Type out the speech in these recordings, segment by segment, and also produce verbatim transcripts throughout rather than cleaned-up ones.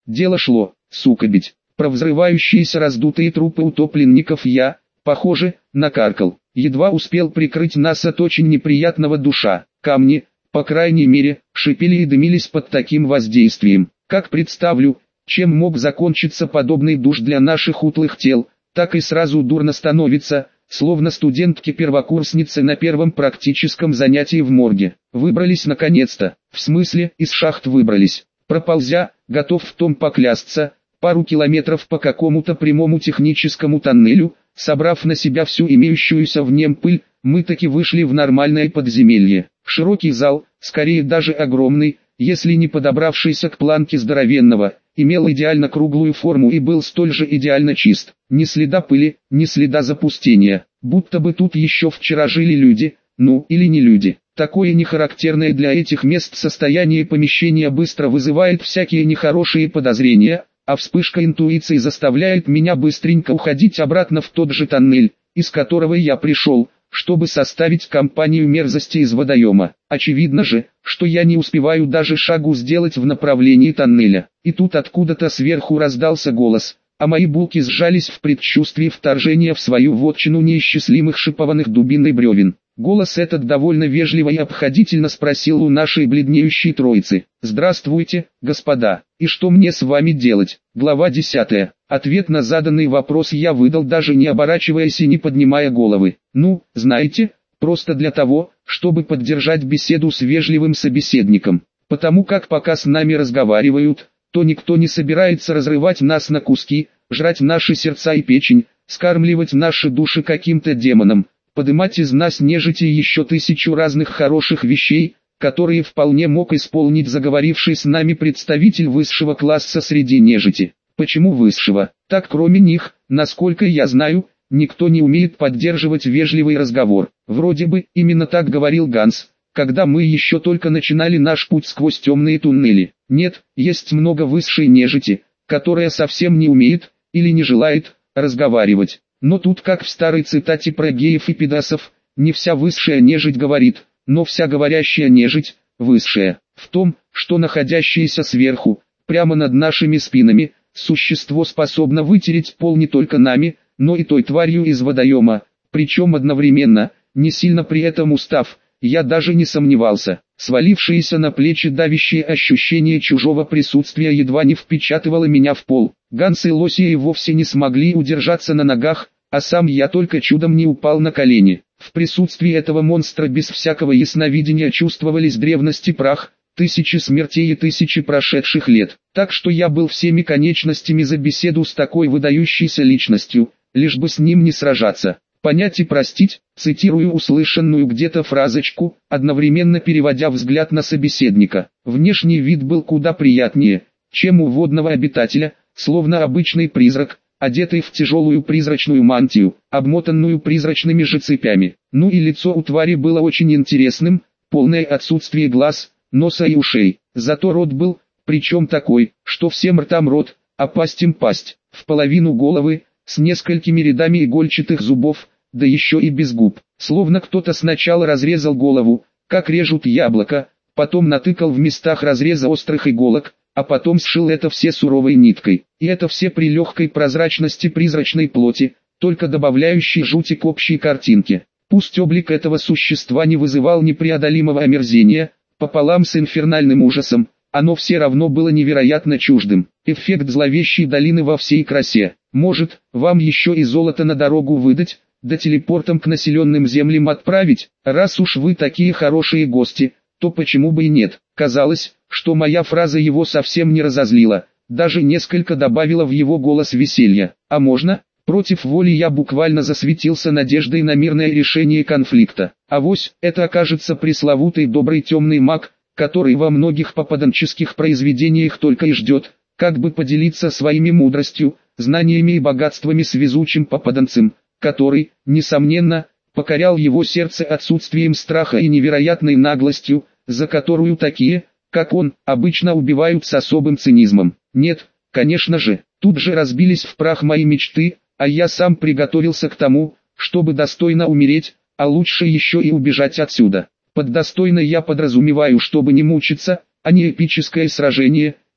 дело шло, сука бить. Про взрывающиеся раздутые трупы утопленников я, похоже, накаркал. Едва успел прикрыть нас от очень неприятного душа. Камни, по крайней мере, шипели и дымились под таким воздействием. Как представлю, чем мог закончиться подобный душ для наших утлых тел, так и сразу дурно становится, словно студентки-первокурсницы на первом практическом занятии в морге. Выбрались наконец-то, в смысле, из шахт выбрались. Проползя, готов в том поклясться, пару километров по какому-то прямому техническому тоннелю, собрав на себя всю имеющуюся в нем пыль, мы таки вышли в нормальное подземелье. Широкий зал, скорее даже огромный, если не подобравшийся к планке здоровенного, имел идеально круглую форму и был столь же идеально чист. Ни следа пыли, ни следа запустения, будто бы тут еще вчера жили люди, ну или не люди. Такое нехарактерное для этих мест состояние помещения быстро вызывает всякие нехорошие подозрения, а вспышка интуиции заставляет меня быстренько уходить обратно в тот же тоннель, из которого я пришел, чтобы составить компанию мерзости из водоема. Очевидно же, что я не успеваю даже шагу сделать в направлении тоннеля. И тут откуда-то сверху раздался голос, а мои булки сжались в предчувствии вторжения в свою вотчину неисчислимых шипованных дубин и бревен. Голос этот довольно вежливо и обходительно спросил у нашей бледнеющей троицы: «Здравствуйте, господа, и что мне с вами делать?» Глава десятая. Ответ на заданный вопрос я выдал, даже не оборачиваясь и не поднимая головы. Ну, знаете, просто для того, чтобы поддержать беседу с вежливым собеседником. Потому как пока с нами разговаривают, то никто не собирается разрывать нас на куски, жрать наши сердца и печень, скармливать наши души каким-то демонам, подымать из нас нежити еще тысячу разных хороших вещей, которые вполне мог исполнить заговоривший с нами представитель высшего класса среди нежити. Почему высшего? Так кроме них, насколько я знаю, никто не умеет поддерживать вежливый разговор. Вроде бы, именно так говорил Ганс, когда мы еще только начинали наш путь сквозь темные туннели. Нет, есть много высшей нежити, которая совсем не умеет, или не желает, разговаривать. Но тут, как в старой цитате про геев и педасов, не вся высшая нежить говорит, но вся говорящая нежить, высшая. В том, что находящееся сверху, прямо над нашими спинами, существо способно вытереть пол не только нами, но и той тварью из водоема, причем одновременно, не сильно при этом устав, я даже не сомневался. Свалившееся на плечи давящее ощущение чужого присутствия едва не впечатывало меня в пол. Ганс и Лоси и вовсе не смогли удержаться на ногах, а сам я только чудом не упал на колени. В присутствии этого монстра без всякого ясновидения чувствовались древность и прах, тысячи смертей и тысячи прошедших лет. Так что я был всеми конечностями за беседу с такой выдающейся личностью, лишь бы с ним не сражаться. Понять и простить, цитирую услышанную где-то фразочку, одновременно переводя взгляд на собеседника. Внешний вид был куда приятнее, чем у водного обитателя, словно обычный призрак, одетый в тяжелую призрачную мантию, обмотанную призрачными же цепями. Ну и лицо у твари было очень интересным, полное отсутствие глаз, носа и ушей. Зато рот был, причем такой, что всем ртам рот, а пастям пасть, в половину головы, с несколькими рядами игольчатых зубов, да еще и без губ. Словно кто-то сначала разрезал голову, как режут яблоко, потом натыкал в местах разреза острых иголок, а потом сшил это все суровой ниткой. И это все при легкой прозрачности призрачной плоти, только добавляющей жути к общей картинке. Пусть облик этого существа не вызывал непреодолимого омерзения, пополам с инфернальным ужасом, оно все равно было невероятно чуждым. Эффект зловещей долины во всей красе. Может, вам еще и золото на дорогу выдать, да телепортом к населенным землям отправить? Раз уж вы такие хорошие гости, то почему бы и нет? Казалось, что моя фраза его совсем не разозлила, даже несколько добавила в его голос веселья. А можно? Против воли я буквально засветился надеждой на мирное решение конфликта. Авось, это окажется пресловутый добрый темный маг, который во многих попаданческих произведениях только и ждет, как бы поделиться своими мудростью, знаниями и богатствами с везучим попаданцем, который, несомненно, покорял его сердце отсутствием страха и невероятной наглостью, за которую такие, как он, обычно убивают с особым цинизмом. Нет, конечно же, тут же разбились в прах мои мечты, а я сам приготовился к тому, чтобы достойно умереть, а лучше еще и убежать отсюда. Под достойно я подразумеваю, чтобы не мучиться, а не эпическое сражение,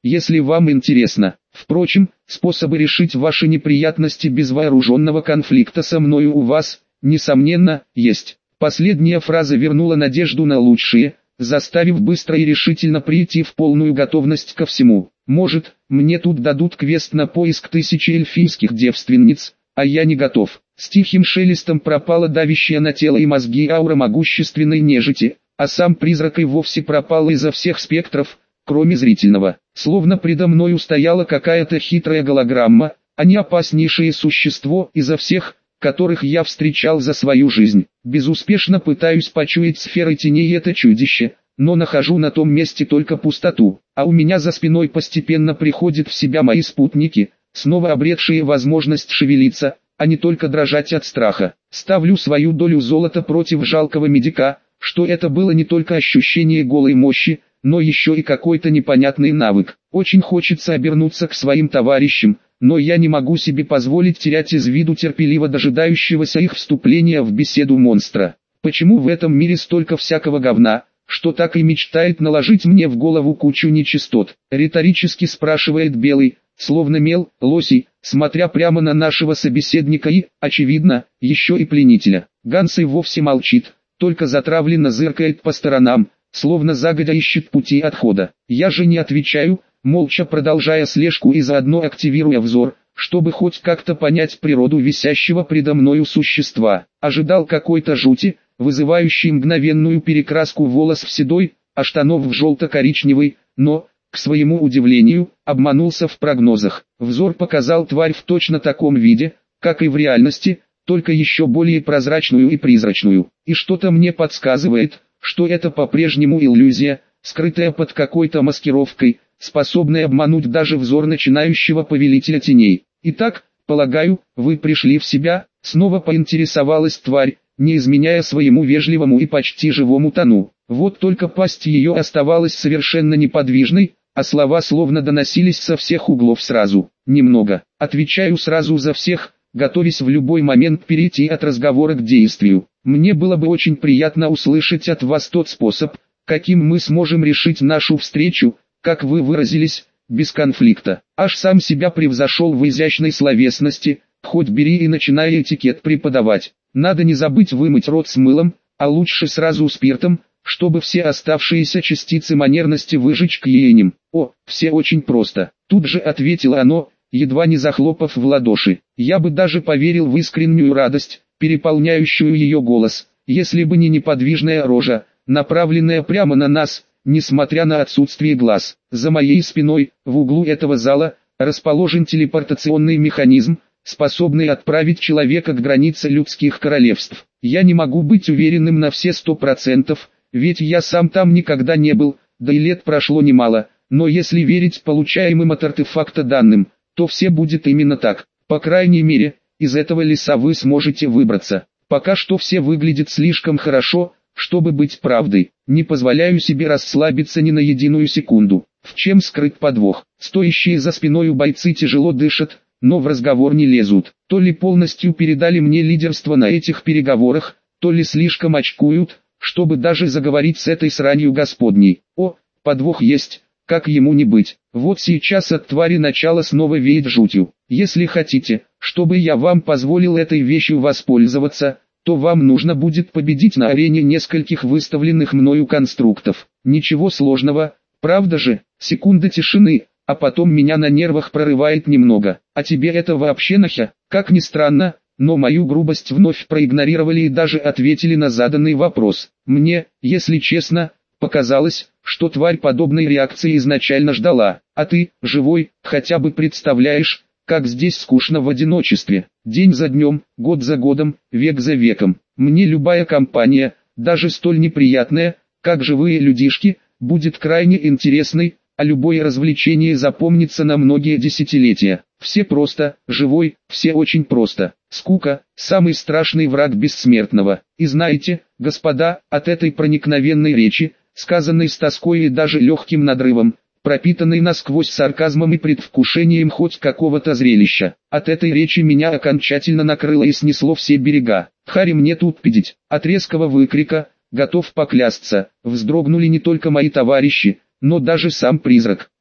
если вам интересно. Впрочем, способы решить ваши неприятности без вооруженного конфликта со мною у вас, несомненно, есть. Последняя фраза вернула надежду на лучшее, заставив быстро и решительно прийти в полную готовность ко всему. Может, мне тут дадут квест на поиск тысячи эльфийских девственниц, а я не готов. С тихим шелестом пропала давящая на тело и мозги аура могущественной нежити, а сам призрак и вовсе пропал изо всех спектров, кроме зрительного. Словно предо мною стояла какая-то хитрая голограмма, а не опаснейшее существо изо всех, которых я встречал за свою жизнь. Безуспешно пытаюсь почуять сферой теней это чудище, но нахожу на том месте только пустоту, а у меня за спиной постепенно приходят в себя мои спутники, снова обретшие возможность шевелиться, а не только дрожать от страха. Ставлю свою долю золота против жалкого медика, что это было не только ощущение голой мощи, но еще и какой-то непонятный навык. Очень хочется обернуться к своим товарищам, но я не могу себе позволить терять из виду терпеливо дожидающегося их вступления в беседу монстра. Почему в этом мире столько всякого говна, что так и мечтает наложить мне в голову кучу нечистот? Риторически спрашивает Белый, словно мел, лосий, смотря прямо на нашего собеседника и, очевидно, еще и пленителя. Ганс и вовсе молчит, только затравленно зыркает по сторонам, словно загодя ищет пути отхода. Я же не отвечаю, молча продолжая слежку и заодно активируя взор, чтобы хоть как-то понять природу висящего предо мною существа. Ожидал какой-то жути, вызывающей мгновенную перекраску волос в седой, а штанов в желто-коричневый, но, к своему удивлению, обманулся в прогнозах. Взор показал тварь в точно таком виде, как и в реальности, только еще более прозрачную и призрачную. И что-то мне подсказывает, что это по-прежнему иллюзия, скрытая под какой-то маскировкой, способная обмануть даже взор начинающего повелителя теней. Итак, полагаю, вы пришли в себя, снова поинтересовалась тварь, не изменяя своему вежливому и почти живому тону. Вот только пасть ее оставалась совершенно неподвижной, а слова словно доносились со всех углов сразу. Немного. Отвечаю сразу за всех, готовясь в любой момент перейти от разговора к действию. Мне было бы очень приятно услышать от вас тот способ, каким мы сможем решить нашу встречу, как вы выразились, без конфликта. Аж сам себя превзошел в изящной словесности, хоть бери и начинай этикет преподавать. Надо не забыть вымыть рот с мылом, а лучше сразу спиртом, чтобы все оставшиеся частицы манерности выжечь киенем. О, все очень просто. Тут же ответило оно, едва не захлопав в ладоши. Я бы даже поверил в искреннюю радость, переполняющую ее голос, если бы не неподвижная рожа, направленная прямо на нас, несмотря на отсутствие глаз. За моей спиной, в углу этого зала, расположен телепортационный механизм, способный отправить человека к границе людских королевств. Я не могу быть уверенным на все сто процентов, ведь я сам там никогда не был, да и лет прошло немало, но если верить получаемым от артефакта данным, то все будет именно так. По крайней мере, из этого леса вы сможете выбраться. Пока что все выглядит слишком хорошо, чтобы быть правдой. Не позволяю себе расслабиться ни на единую секунду. В чем скрыт подвох? Стоящие за спиною бойцы тяжело дышат, но в разговор не лезут. То ли полностью передали мне лидерство на этих переговорах, то ли слишком очкуют, чтобы даже заговорить с этой сранью господней. О, подвох есть, как ему не быть. Вот сейчас от твари начало снова веет жутью. Если хотите, чтобы я вам позволил этой вещью воспользоваться, то вам нужно будет победить на арене нескольких выставленных мною конструктов. Ничего сложного, правда же? Секунда тишины, а потом меня на нервах прорывает немного. А тебе это вообще нахер? Как ни странно, но мою грубость вновь проигнорировали и даже ответили на заданный вопрос. Мне, если честно, показалось, что тварь подобной реакции изначально ждала. А ты, живой, хотя бы представляешь, как здесь скучно в одиночестве. День за днем, год за годом, век за веком. Мне любая компания, даже столь неприятная, как живые людишки, будет крайне интересной, а любое развлечение запомнится на многие десятилетия. Все просто, живой, все очень просто. Скука – самый страшный враг бессмертного. И знаете, господа, от этой проникновенной речи, сказанной с тоской и даже легким надрывом, пропитанной насквозь сарказмом и предвкушением хоть какого-то зрелища, от этой речи меня окончательно накрыло и снесло все берега. Хари мне тут пидеть. От резкого выкрика, готов поклясться, вздрогнули не только мои товарищи, но даже сам призрак.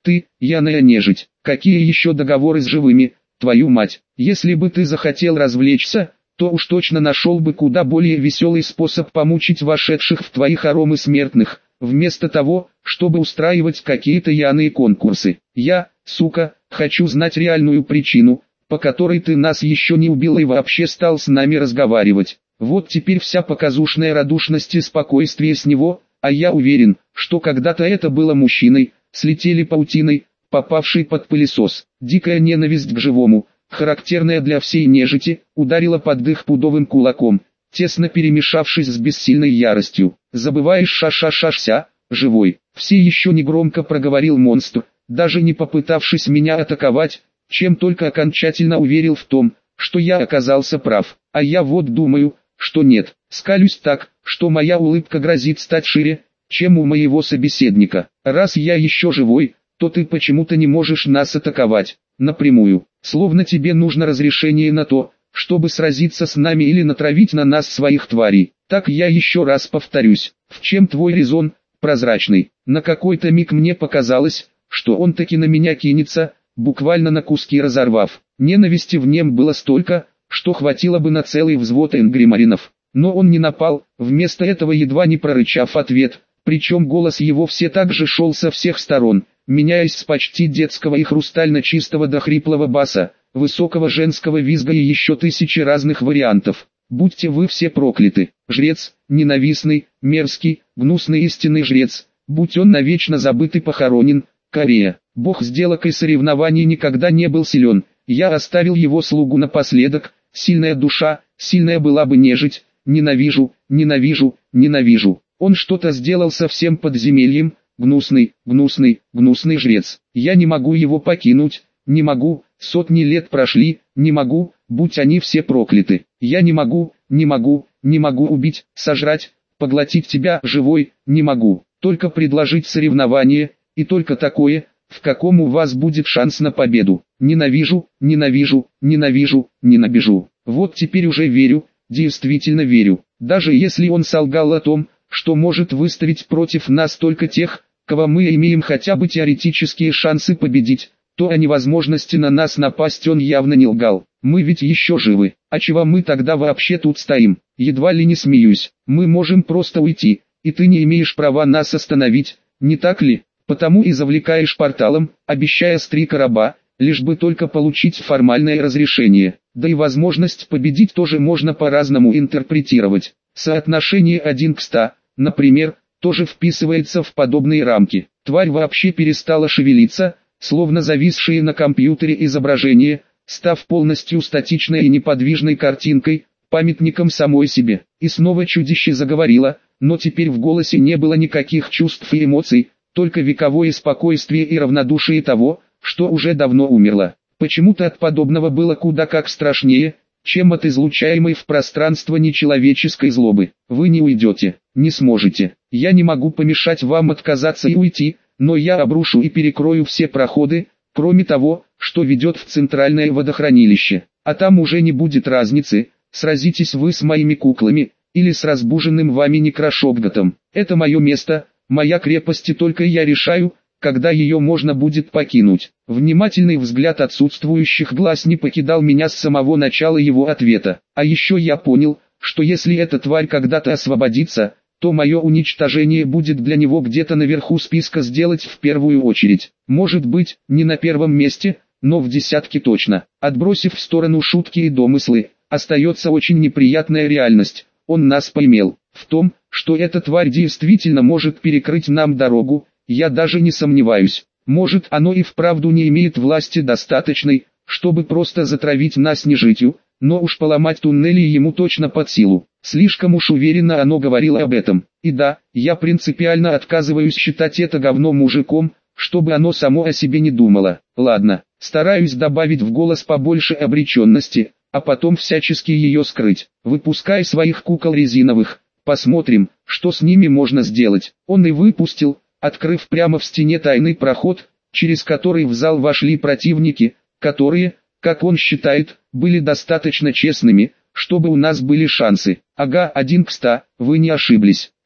Ты, яная нежить, какие еще договоры с живыми, твою мать? Если бы ты захотел развлечься, то уж точно нашел бы куда более веселый способ помучить вошедших в твои хоромы смертных, вместо того, чтобы устраивать какие-то яные конкурсы. Я, сука, хочу знать реальную причину, по которой ты нас еще не убил и вообще стал с нами разговаривать. Вот теперь вся показушная радушность и спокойствие с него, а я уверен, что когда-то это было мужчиной, слетели паутиной, попавшей под пылесос. Дикая ненависть к живому, характерная для всей нежити, ударила под дых пудовым кулаком, тесно перемешавшись с бессильной яростью. «Забываешь ша-ша-ша-ся, живой!» Все еще негромко проговорил монстр, даже не попытавшись меня атаковать, чем только окончательно уверил в том, что я оказался прав. А я вот думаю, что нет. Скалюсь так, что моя улыбка грозит стать шире, чем у моего собеседника. Раз я еще живой, то ты почему-то не можешь нас атаковать напрямую, словно тебе нужно разрешение на то, чтобы сразиться с нами или натравить на нас своих тварей. Так я еще раз повторюсь, в чем твой резон, прозрачный? На какой-то миг мне показалось, что он таки на меня кинется, буквально на куски разорвав. Ненависти в нем было столько, что хватило бы на целый взвод энгримаринов. Но он не напал, вместо этого едва не прорычав ответ, причем голос его все так же шел со всех сторон, меняясь с почти детского и хрустально-чистого до хриплого баса, высокого женского визга и еще тысячи разных вариантов. Будьте вы все прокляты, жрец, ненавистный, мерзкий, гнусный истинный жрец, будь он навечно забыт и похоронен. Корея, бог сделок и соревнований, никогда не был силен, я оставил его слугу напоследок, сильная душа, сильная была бы нежить, ненавижу, ненавижу, ненавижу. Он что-то сделал со всем подземельем, гнусный, гнусный, гнусный жрец. Я не могу его покинуть, не могу, сотни лет прошли, не могу, будь они все прокляты. Я не могу, не могу, не могу убить, сожрать, поглотить тебя живой, не могу. Только предложить соревнование, и только такое, в каком у вас будет шанс на победу. Ненавижу, ненавижу, ненавижу, ненавижу. Вот теперь уже верю, действительно верю. Даже если он солгал о том, что может выставить против нас только тех, кого мы имеем хотя бы теоретические шансы победить, то о невозможности на нас напасть он явно не лгал. Мы ведь еще живы, а чего мы тогда вообще тут стоим? Едва ли не смеюсь. Мы можем просто уйти, и ты не имеешь права нас остановить, не так ли? Потому и завлекаешь порталом, обещая стрика раба, лишь бы только получить формальное разрешение. Да и возможность победить тоже можно по-разному интерпретировать. Соотношение один к ста, например, тоже вписывается в подобные рамки. Тварь вообще перестала шевелиться, словно зависшее на компьютере изображение, став полностью статичной и неподвижной картинкой, памятником самой себе. И снова чудище заговорило, но теперь в голосе не было никаких чувств и эмоций, только вековое спокойствие и равнодушие того, что уже давно умерло. Почему-то от подобного было куда как страшнее, чем от излучаемой в пространство нечеловеческой злобы. Вы не уйдете, не сможете. Я не могу помешать вам отказаться и уйти, но я обрушу и перекрою все проходы, кроме того, что ведет в центральное водохранилище. А там уже не будет разницы, сразитесь вы с моими куклами, или с разбуженным вами некрошокготом. Это мое место, моя крепость, и только я решаю, когда ее можно будет покинуть. Внимательный взгляд отсутствующих глаз не покидал меня с самого начала его ответа. А еще я понял, что если эта тварь когда-то освободится, то мое уничтожение будет для него где-то наверху списка сделать в первую очередь. Может быть, не на первом месте, но в десятке точно. Отбросив в сторону шутки и домыслы, остается очень неприятная реальность. Он нас поймел. В том, что эта тварь действительно может перекрыть нам дорогу, я даже не сомневаюсь. Может, оно и вправду не имеет власти достаточной, чтобы просто затравить нас нежитью, но уж поломать туннели ему точно под силу. Слишком уж уверенно оно говорило об этом. И да, я принципиально отказываюсь считать это говно мужиком, чтобы оно само о себе не думало. Ладно, стараюсь добавить в голос побольше обреченности, а потом всячески ее скрыть. Выпускай своих кукол резиновых, посмотрим, что с ними можно сделать. Он и выпустил, открыв прямо в стене тайный проход, через который в зал вошли противники, которые, как он считает, были достаточно честными, чтобы у нас были шансы. Ага, один к ста, вы не ошиблись.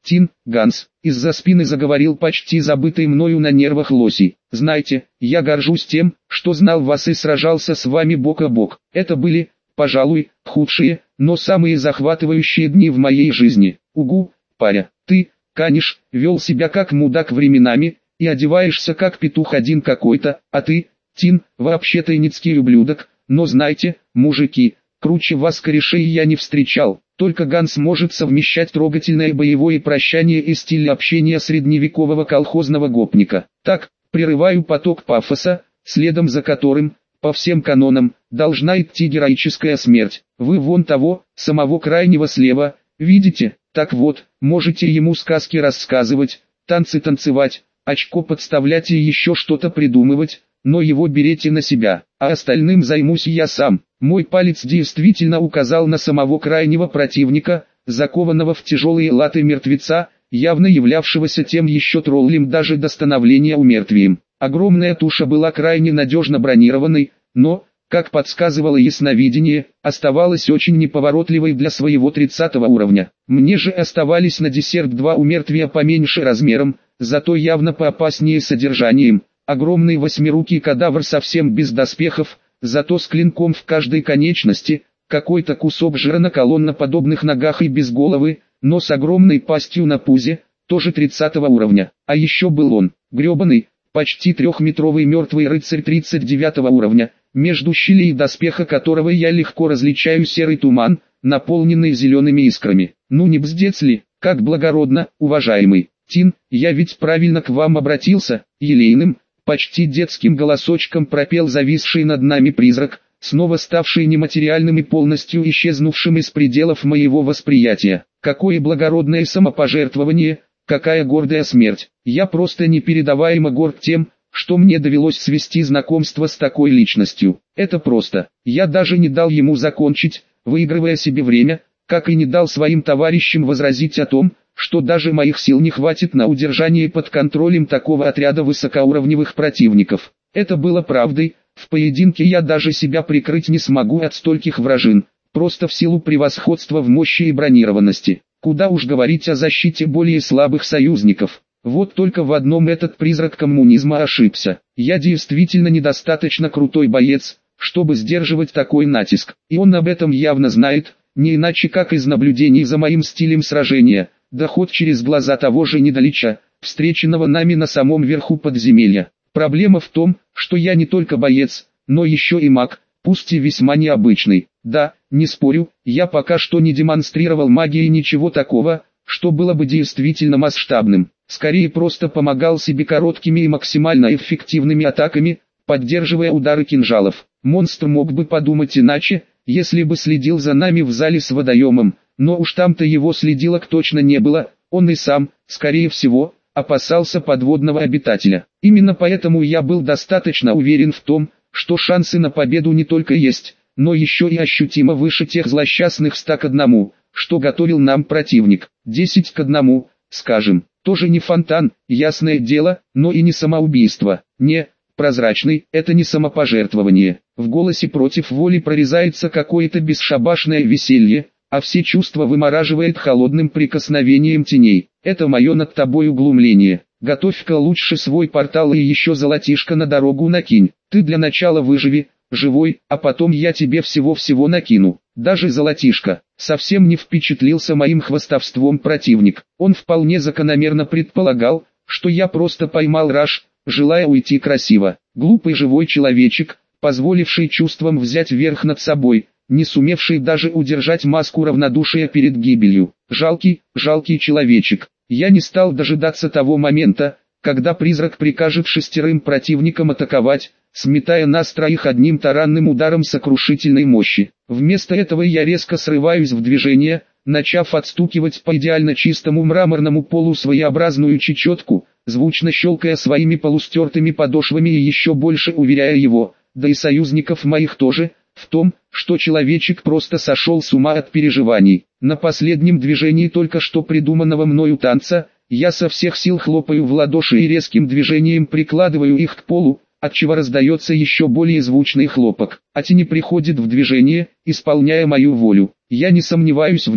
Тин, Ганс, из-за спины заговорил почти забытый мною на нервах Лоси. Знаете, я горжусь тем, что знал вас и сражался с вами бок о бок. Это были, пожалуй, худшие, но самые захватывающие дни в моей жизни. Угу, паря, ты, каниш, вел себя как мудак временами, и одеваешься как петух один какой-то, а ты, Тин, вообще тайницкий ублюдок, но знайте, мужики, круче вас корешей я не встречал. Только Ганс может совмещать трогательное боевое прощание и стиль общения средневекового колхозного гопника. Так, прерываю поток пафоса, следом за которым, по всем канонам, должна идти героическая смерть. Вы вон того, самого крайнего слева, видите? Так вот, можете ему сказки рассказывать, танцы танцевать, очко подставлять и еще что-то придумывать, но его берите на себя, а остальным займусь я сам. Мой палец действительно указал на самого крайнего противника, закованного в тяжелые латы мертвеца, явно являвшегося тем еще троллем даже до становления умертвием. Огромная туша была крайне надежно бронированной, но, как подсказывало ясновидение, оставалась очень неповоротливой для своего тридцатого уровня. Мне же оставались на десерт два умертвия поменьше размером, зато явно поопаснее содержанием. Огромный восьмирукий кадавр совсем без доспехов, зато с клинком в каждой конечности, какой-то кусок жира на колонноподобных ногах и без головы, но с огромной пастью на пузе, тоже тридцатого уровня. А еще был он, гребаный, почти трехметровый мертвый рыцарь тридцать девятого уровня, между щелей доспеха которого я легко различаю серый туман, наполненный зелеными искрами. Ну не бздец ли, как благородно, уважаемый Тин, я ведь правильно к вам обратился, елейным, почти детским голосочком пропел зависший над нами призрак, снова ставший нематериальным и полностью исчезнувшим из пределов моего восприятия. Какое благородное самопожертвование, какая гордая смерть. Я просто непередаваемо горд тем, что мне довелось свести знакомство с такой личностью. Это просто. Я даже не дал ему закончить, выигрывая себе время, как и не дал своим товарищам возразить о том, что даже моих сил не хватит на удержание под контролем такого отряда высокоуровневых противников. Это было правдой, в поединке я даже себя прикрыть не смогу от стольких вражин, просто в силу превосходства в мощи и бронированности. Куда уж говорить о защите более слабых союзников. Вот только в одном этот призрак коммунизма ошибся. Я действительно недостаточно крутой боец, чтобы сдерживать такой натиск. И он об этом явно знает, не иначе как из наблюдений за моим стилем сражения. Доход через глаза того же недалеча, встреченного нами на самом верху подземелья. Проблема в том, что я не только боец, но еще и маг, пусть и весьма необычный. Да, не спорю, я пока что не демонстрировал магии ничего такого, что было бы действительно масштабным. Скорее просто помогал себе короткими и максимально эффективными атаками, поддерживая удары кинжалов. Монстр мог бы подумать иначе, если бы следил за нами в зале с водоемом. Но уж там-то его следилок точно не было, он и сам, скорее всего, опасался подводного обитателя. Именно поэтому я был достаточно уверен в том, что шансы на победу не только есть, но еще и ощутимо выше тех злосчастных ста к одному, что готовил нам противник. Десять к одному, скажем, тоже не фонтан, ясное дело, но и не самоубийство. Не, прозрачный, это не самопожертвование. В голосе против воли прорезается какое-то бесшабашное веселье, а все чувства вымораживает холодным прикосновением теней. Это мое над тобой углумление. Готовь-ка лучше свой портал и еще золотишко на дорогу накинь. Ты для начала выживи, живой, а потом я тебе всего-всего накину. Даже золотишко. Совсем не впечатлился моим хвастовством противник. Он вполне закономерно предполагал, что я просто поймал раж, желая уйти красиво. Глупый живой человечек, позволивший чувствам взять верх над собой, не сумевший даже удержать маску равнодушия перед гибелью. Жалкий, жалкий человечек. Я не стал дожидаться того момента, когда призрак прикажет шестерым противникам атаковать, сметая нас троих одним таранным ударом сокрушительной мощи. Вместо этого я резко срываюсь в движение, начав отстукивать по идеально чистому мраморному полу своеобразную чечетку, звучно щелкая своими полустертыми подошвами и еще больше уверяя его, да и союзников моих тоже, в том, что человечек просто сошел с ума от переживаний. На последнем движении только что придуманного мною танца, я со всех сил хлопаю в ладоши и резким движением прикладываю их к полу, отчего раздается еще более звучный хлопок. А тени приходят в движение, исполняя мою волю. Я не сомневаюсь в них,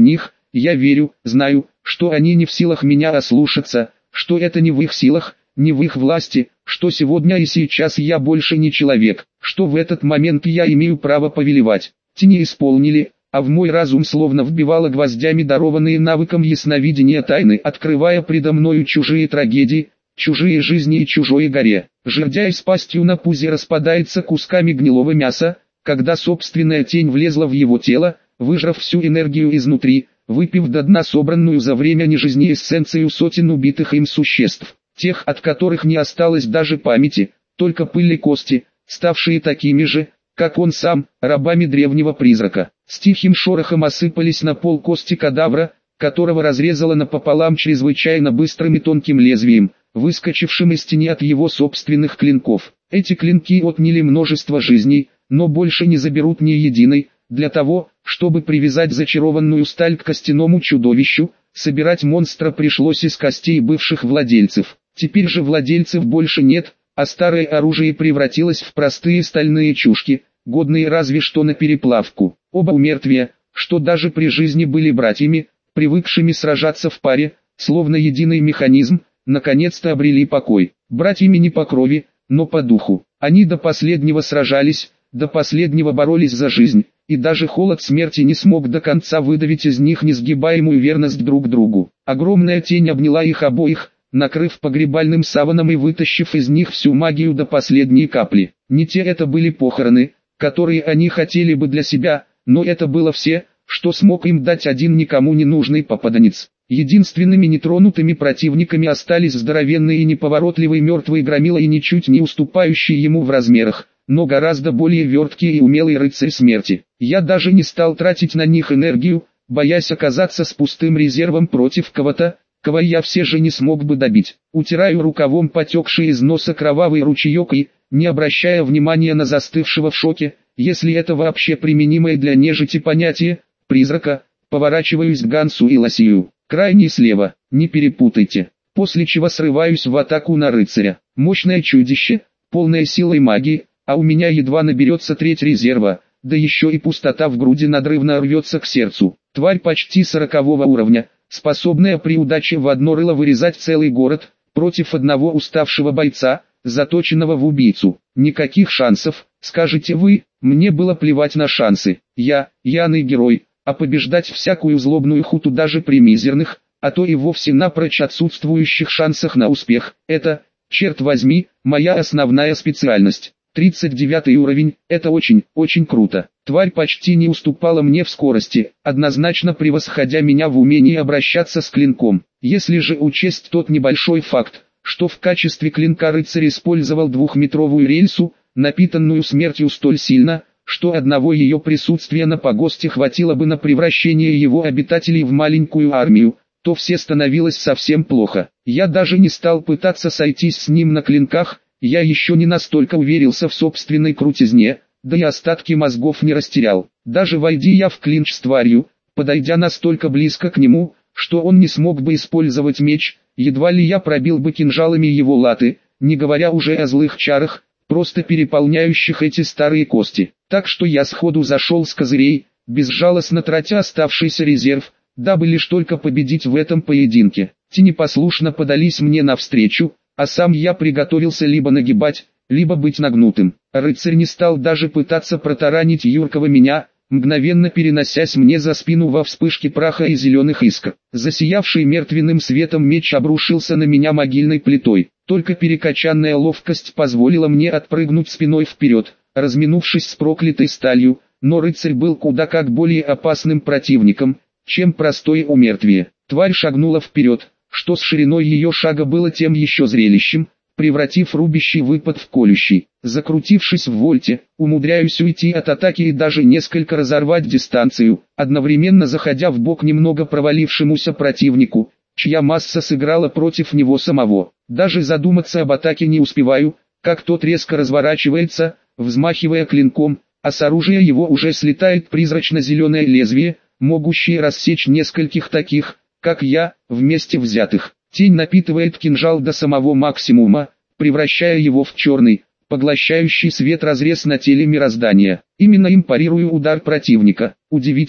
я верю, знаю, что они не в силах меня ослушаться, что это не в их силах, не в их власти, что сегодня и сейчас я больше не человек, что в этот момент я имею право повелевать. Те не исполнили, а в мой разум словно вбивало гвоздями дарованные навыком ясновидения тайны, открывая предо мною чужие трагедии, чужие жизни и чужое горе. Жердяй с пастью на пузе распадается кусками гнилого мяса, когда собственная тень влезла в его тело, выжрав всю энергию изнутри, выпив до дна собранную за время нежизни эссенцию сотен убитых им существ, тех, от которых не осталось даже памяти, только пыль и кости, ставшие такими же, как он сам, рабами древнего призрака. С тихим шорохом осыпались на пол кости кадавра, которого разрезало напополам чрезвычайно быстрым и тонким лезвием, выскочившим из тени от его собственных клинков. Эти клинки отняли множество жизней, но больше не заберут ни единой. Для того, чтобы привязать зачарованную сталь к костяному чудовищу, собирать монстра пришлось из костей бывших владельцев. Теперь же владельцев больше нет, а старое оружие превратилось в простые стальные чушки, годные разве что на переплавку. Оба умертвия, что даже при жизни были братьями, привыкшими сражаться в паре, словно единый механизм, наконец-то обрели покой. Братьями не по крови, но по духу. Они до последнего сражались, до последнего боролись за жизнь, и даже холод смерти не смог до конца выдавить из них несгибаемую верность друг другу. Огромная тень обняла их обоих, накрыв погребальным саваном и вытащив из них всю магию до последней капли. Не те это были похороны, которые они хотели бы для себя, но это было все, что смог им дать один никому не нужный попаданец. Единственными нетронутыми противниками остались здоровенный и неповоротливый мертвый громила и ничуть не уступающий ему в размерах, но гораздо более верткий и умелый рыцарь смерти. Я даже не стал тратить на них энергию, боясь оказаться с пустым резервом против кого-то, кого я все же не смог бы добить. Утираю рукавом потекший из носа кровавый ручеек и, не обращая внимания на застывшего в шоке, если это вообще применимое для нежити понятие, призрака, поворачиваюсь к Гансу и Лосию. Крайний слева, не перепутайте. После чего срываюсь в атаку на рыцаря. Мощное чудище, полное силой магии, а у меня едва наберется треть резерва, да еще и пустота в груди надрывно рвется к сердцу. Тварь почти сорокового уровня, способная при удаче в одно рыло вырезать целый город, против одного уставшего бойца, заточенного в убийцу. Никаких шансов, скажете вы, мне было плевать на шансы. Я, яный герой, а побеждать всякую злобную хуту даже при мизерных, а то и вовсе напрочь отсутствующих шансах на успех, это, черт возьми, моя основная специальность. тридцать девятый уровень, это очень, очень круто. Тварь почти не уступала мне в скорости, однозначно превосходя меня в умении обращаться с клинком. Если же учесть тот небольшой факт, что в качестве клинка рыцарь использовал двухметровую рельсу, напитанную смертью столь сильно, что одного ее присутствия на погосте хватило бы на превращение его обитателей в маленькую армию, то все становилось совсем плохо. Я даже не стал пытаться сойтись с ним на клинках, я еще не настолько уверился в собственной крутизне, да и остатки мозгов не растерял. Даже войди я в клинч с тварью, подойдя настолько близко к нему, что он не смог бы использовать меч, едва ли я пробил бы кинжалами его латы, не говоря уже о злых чарах, просто переполняющих эти старые кости. Так что я сходу зашел с козырей, безжалостно тратя оставшийся резерв, дабы лишь только победить в этом поединке. Те непослушно подались мне навстречу, а сам я приготовился либо нагибать, либо быть нагнутым. Рыцарь не стал даже пытаться протаранить юркого меня, мгновенно переносясь мне за спину во вспышке праха и зеленых искр. Засиявший мертвенным светом меч обрушился на меня могильной плитой. Только перекачанная ловкость позволила мне отпрыгнуть спиной вперед, разминувшись с проклятой сталью, но рыцарь был куда как более опасным противником, чем простое умертвие. Тварь шагнула вперед, что с шириной ее шага было тем еще зрелищем, превратив рубящий выпад в колющий. Закрутившись в вольте, умудряюсь уйти от атаки и даже несколько разорвать дистанцию, одновременно заходя в бок немного провалившемуся противнику, чья масса сыграла против него самого. Даже задуматься об атаке не успеваю, как тот резко разворачивается, взмахивая клинком, а с оружия его уже слетает призрачно-зеленое лезвие, могущее рассечь нескольких таких, как я, вместе взятых. Тень напитывает кинжал до самого максимума, превращая его в черный, поглощающий свет разрез на теле мироздания. Именно им парирую удар противника. Удивительно,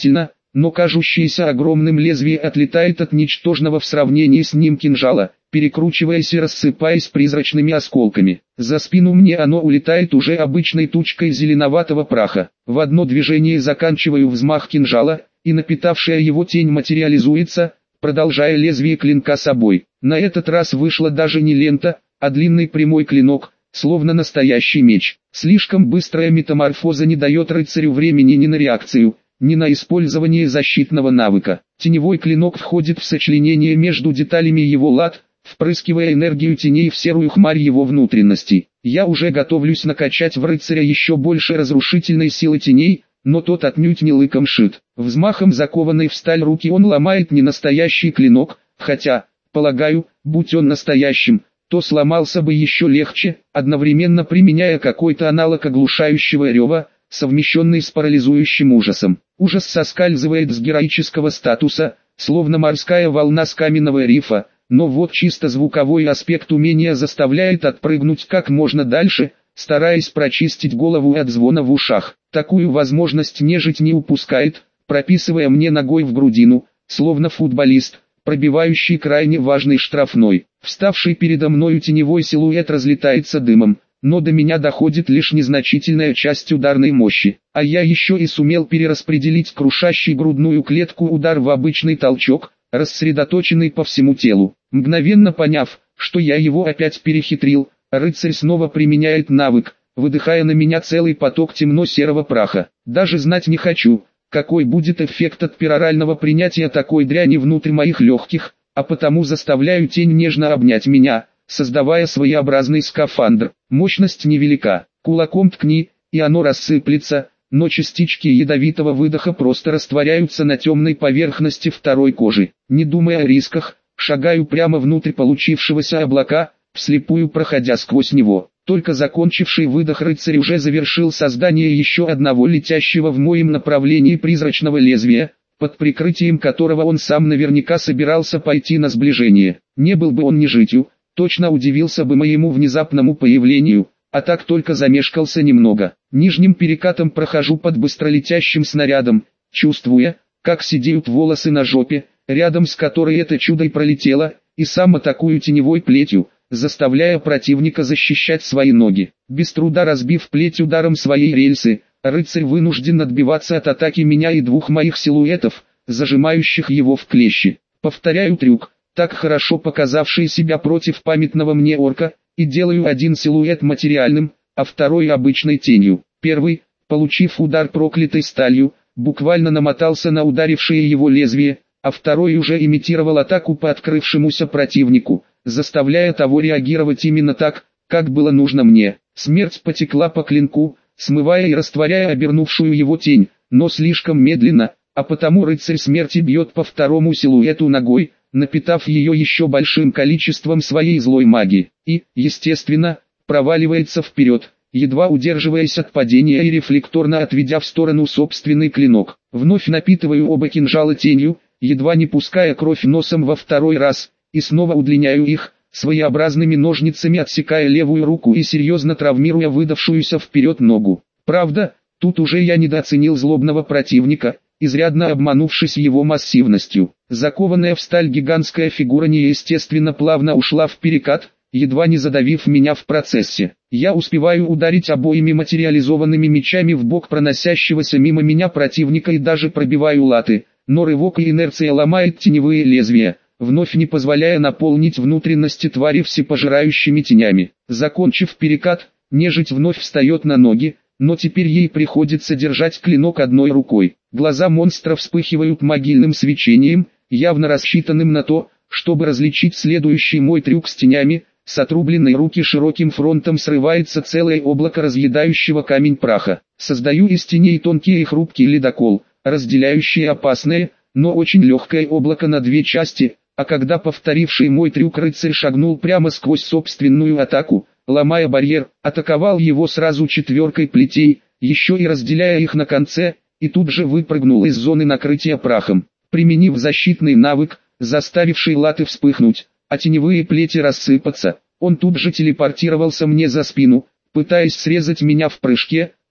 но кажущееся огромным лезвие отлетает от ничтожного в сравнении с ним кинжала, перекручиваясь и рассыпаясь призрачными осколками. За спину мне оно улетает уже обычной тучкой зеленоватого праха. В одно движение заканчиваю взмах кинжала, и напитавшая его тень материализуется, продолжая лезвие клинка собой. На этот раз вышла даже не лента, а длинный прямой клинок, словно настоящий меч. Слишком быстрая метаморфоза не дает рыцарю времени ни на реакцию, ни на использование защитного навыка. Теневой клинок входит в сочленение между деталями его лад, впрыскивая энергию теней в серую хмарь его внутренностей. Я уже готовлюсь накачать в рыцаря еще больше разрушительной силы теней, но тот отнюдь не лыком шит. Взмахом закованной в сталь руки он ломает не настоящий клинок, хотя, полагаю, будь он настоящим, то сломался бы еще легче, одновременно применяя какой-то аналог оглушающего рева, совмещенный с парализующим ужасом. Ужас соскальзывает с героического статуса, словно морская волна с каменного рифа, но вот чисто звуковой аспект умения заставляет отпрыгнуть как можно дальше, стараясь прочистить голову от звона в ушах. Такую возможность нежить не упускает, прописывая мне ногой в грудину, словно футболист, пробивающий крайне важный штрафной. Вставший передо мною теневой силуэт разлетается дымом, но до меня доходит лишь незначительная часть ударной мощи. А я еще и сумел перераспределить крушащий грудную клетку удар в обычный толчок, рассредоточенный по всему телу. Мгновенно поняв, что я его опять перехитрил, рыцарь снова применяет навык, выдыхая на меня целый поток темно-серого праха. Даже знать не хочу, какой будет эффект от перорального принятия такой дряни внутрь моих легких, а потому заставляю тень нежно обнять меня, создавая своеобразный скафандр. Мощность невелика, кулаком ткни, и оно рассыплется, но частички ядовитого выдоха просто растворяются на темной поверхности второй кожи. Не думая о рисках, шагаю прямо внутрь получившегося облака, вслепую проходя сквозь него. Только закончивший выдох рыцарь уже завершил создание еще одного летящего в моем направлении призрачного лезвия, под прикрытием которого он сам наверняка собирался пойти на сближение. Не был бы он нежитью, точно удивился бы моему внезапному появлению, а так только замешкался немного. Нижним перекатом прохожу под быстролетящим снарядом, чувствуя, как сидеют волосы на жопе, рядом с которой это чудо и пролетело, и сам атакую теневой плетью, заставляя противника защищать свои ноги. Без труда разбив плеть ударом своей рельсы, рыцарь вынужден отбиваться от атаки меня и двух моих силуэтов, зажимающих его в клещи. Повторяю трюк, так хорошо показавший себя против памятного мне орка, и делаю один силуэт материальным, а второй обычной тенью. Первый, получив удар проклятой сталью, буквально намотался на ударившее его лезвие, а второй уже имитировал атаку по открывшемуся противнику, заставляя того реагировать именно так, как было нужно мне. Смерть потекла по клинку, смывая и растворяя обернувшую его тень, но слишком медленно, а потому рыцарь смерти бьет по второму силуэту ногой, напитав ее еще большим количеством своей злой магии, и, естественно, проваливается вперед, едва удерживаясь от падения и рефлекторно отведя в сторону собственный клинок. Вновь напитываю оба кинжала тенью, едва не пуская кровь носом во второй раз, и снова удлиняю их, своеобразными ножницами отсекая левую руку и серьезно травмируя выдавшуюся вперед ногу. Правда, тут уже я недооценил злобного противника, изрядно обманувшись его массивностью. Закованная в сталь гигантская фигура неестественно плавно ушла в перекат, едва не задавив меня в процессе. Я успеваю ударить обоими материализованными мечами в бок проносящегося мимо меня противника и даже пробиваю латы, но рывок и инерция ломает теневые лезвия, вновь не позволяя наполнить внутренности твари всепожирающими тенями. Закончив перекат, нежить вновь встает на ноги, но теперь ей приходится держать клинок одной рукой. Глаза монстра вспыхивают могильным свечением, явно рассчитанным на то, чтобы различить следующий мой трюк с тенями. С отрубленной руки широким фронтом срывается целое облако разъедающего камень праха. Создаю из теней тонкий и хрупкий ледокол, разделяющий опасное, но очень легкое облако на две части, а когда повторивший мой трюк рыцарь шагнул прямо сквозь собственную атаку, ломая барьер, атаковал его сразу четверкой плетей, еще и разделяя их на конце, и тут же выпрыгнул из зоны накрытия прахом. Применив защитный навык, заставивший латы вспыхнуть, а теневые плети рассыпаться, он тут же телепортировался мне за спину, пытаясь срезать меня в прыжке,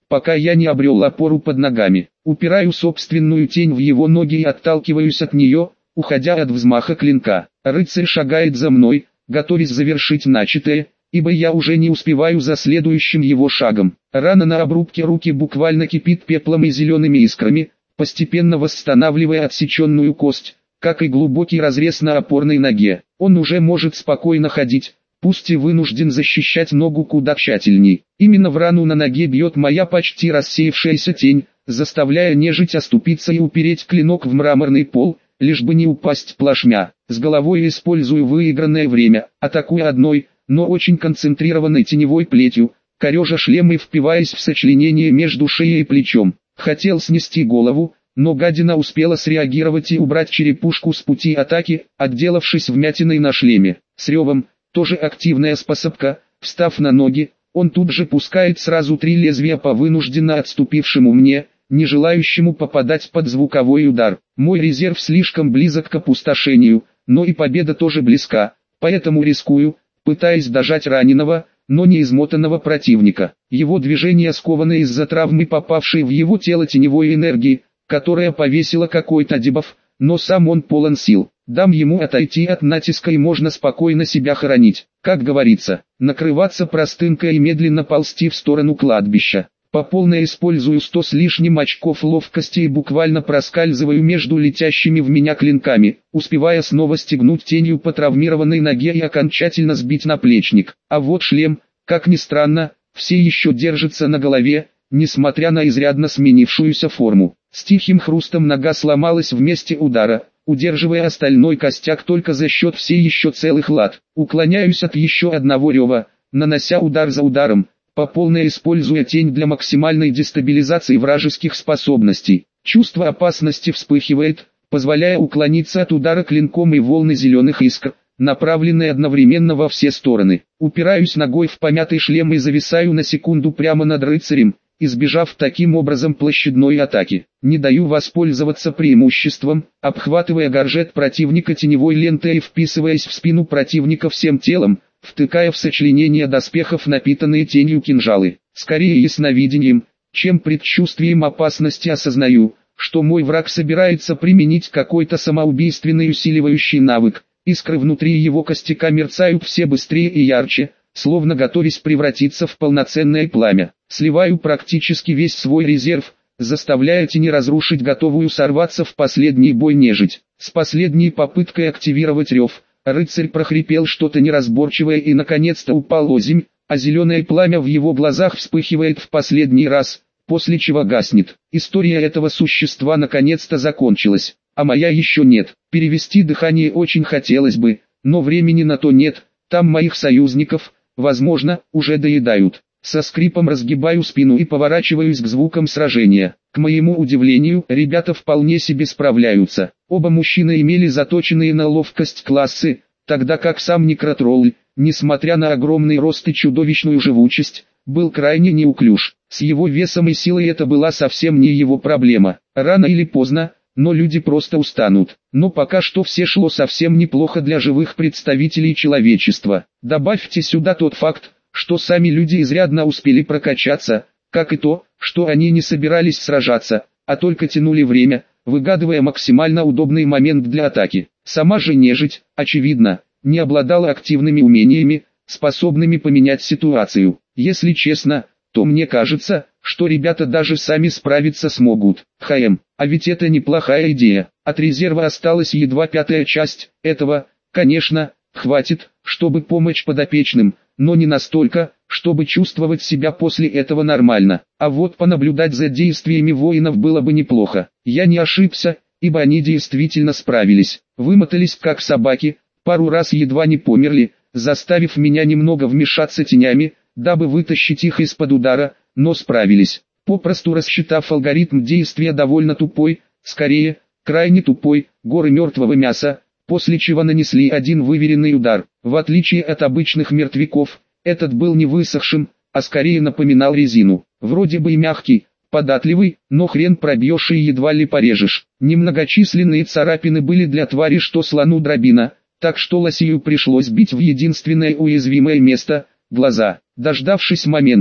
пока я не обрел опору под ногами. Упираю собственную тень в его ноги и отталкиваюсь от нее, уходя от взмаха клинка. Рыцарь шагает за мной, готовясь завершить начатое, ибо я уже не успеваю за следующим его шагом. Рана на обрубке руки буквально кипит пеплом и зелеными искрами, постепенно восстанавливая отсеченную кость, как и глубокий разрез на опорной ноге. Он уже может спокойно ходить, пусть и вынужден защищать ногу куда тщательней. Именно в рану на ноге бьет моя почти рассеявшаяся тень, заставляя нежить оступиться и упереть клинок в мраморный пол, лишь бы не упасть плашмя. С головой использую выигранное время, атакуя одной, но очень концентрированной теневой плетью, корежа шлем и впиваясь в сочленение между шеей и плечом. Хотел снести голову, но гадина успела среагировать и убрать черепушку с пути атаки, отделавшись вмятиной на шлеме. С ревом, тоже активная способка, встав на ноги, он тут же пускает сразу три лезвия по вынужденно отступившему мне, не желающему попадать под звуковой удар. Мой резерв слишком близок к опустошению, но и победа тоже близка, поэтому рискую, пытаясь дожать раненого, но не измотанного противника. Его движения скованы из-за травмы, попавшей в его тело теневой энергии, которая повесила какой-то дебаф, но сам он полон сил. Дам ему отойти от натиска и можно спокойно себя хоронить. Как говорится, накрываться простынкой и медленно ползти в сторону кладбища. По полной использую сто с лишним очков ловкости и буквально проскальзываю между летящими в меня клинками, успевая снова стегнуть тенью по травмированной ноге и окончательно сбить наплечник. А вот шлем, как ни странно, все еще держится на голове, несмотря на изрядно сменившуюся форму. С тихим хрустом нога сломалась в месте удара, удерживая остальной костяк только за счет все еще целых лад. Уклоняюсь от еще одного рева, нанося удар за ударом, по полной используя тень для максимальной дестабилизации вражеских способностей. Чувство опасности вспыхивает, позволяя уклониться от удара клинком, и волны зеленых искр, направленные одновременно во все стороны. Упираюсь ногой в помятый шлем и зависаю на секунду прямо над рыцарем, избежав таким образом площадной атаки. Не даю воспользоваться преимуществом, обхватывая горжет противника теневой лентой и вписываясь в спину противника всем телом, втыкая в сочленение доспехов напитанные тенью кинжалы. Скорее ясновидением, чем предчувствием опасности осознаю, что мой враг собирается применить какой-то самоубийственный усиливающий навык. Искры внутри его костяка мерцают все быстрее и ярче, словно готовясь превратиться в полноценное пламя. Сливаю практически весь свой резерв, заставляя тени разрушить готовую сорваться в последний бой нежить. С последней попыткой активировать рев, рыцарь прохрипел что-то неразборчивое и наконец-то упал озимь, а зеленое пламя в его глазах вспыхивает в последний раз, после чего гаснет. История этого существа наконец-то закончилась, а моя еще нет. Перевести дыхание очень хотелось бы, но времени на то нет, там моих союзников, возможно, уже доедают. Со скрипом разгибаю спину и поворачиваюсь к звукам сражения. К моему удивлению, ребята вполне себе справляются. Оба мужчины имели заточенные на ловкость классы, тогда как сам Некротролль, несмотря на огромный рост и чудовищную живучесть, был крайне неуклюж. С его весом и силой это была совсем не его проблема. Рано или поздно, но люди просто устанут. Но пока что все шло совсем неплохо для живых представителей человечества. Добавьте сюда тот факт, что сами люди изрядно успели прокачаться, как и то, что они не собирались сражаться, а только тянули время, выгадывая максимально удобный момент для атаки. Сама же нежить, очевидно, не обладала активными умениями, способными поменять ситуацию. Если честно, то мне кажется, что ребята даже сами справиться смогут. Хм, а ведь это неплохая идея. От резерва осталась едва пятая часть. Этого, конечно, хватит, чтобы помочь подопечным, но не настолько, чтобы чувствовать себя после этого нормально. А вот понаблюдать за действиями воинов было бы неплохо. Я не ошибся, ибо они действительно справились. Вымотались как собаки, пару раз едва не померли, заставив меня немного вмешаться тенями, дабы вытащить их из-под удара, но справились. Попросту рассчитав алгоритм действия довольно тупой, скорее, крайне тупой, горы мертвого мяса, после чего нанесли один выверенный удар. В отличие от обычных мертвяков, этот был не высохшим, а скорее напоминал резину. Вроде бы и мягкий, податливый, но хрен пробьешь и едва ли порежешь. Немногочисленные царапины были для твари что слону дробина, так что лосью пришлось бить в единственное уязвимое место – глаза. Дождавшись момента,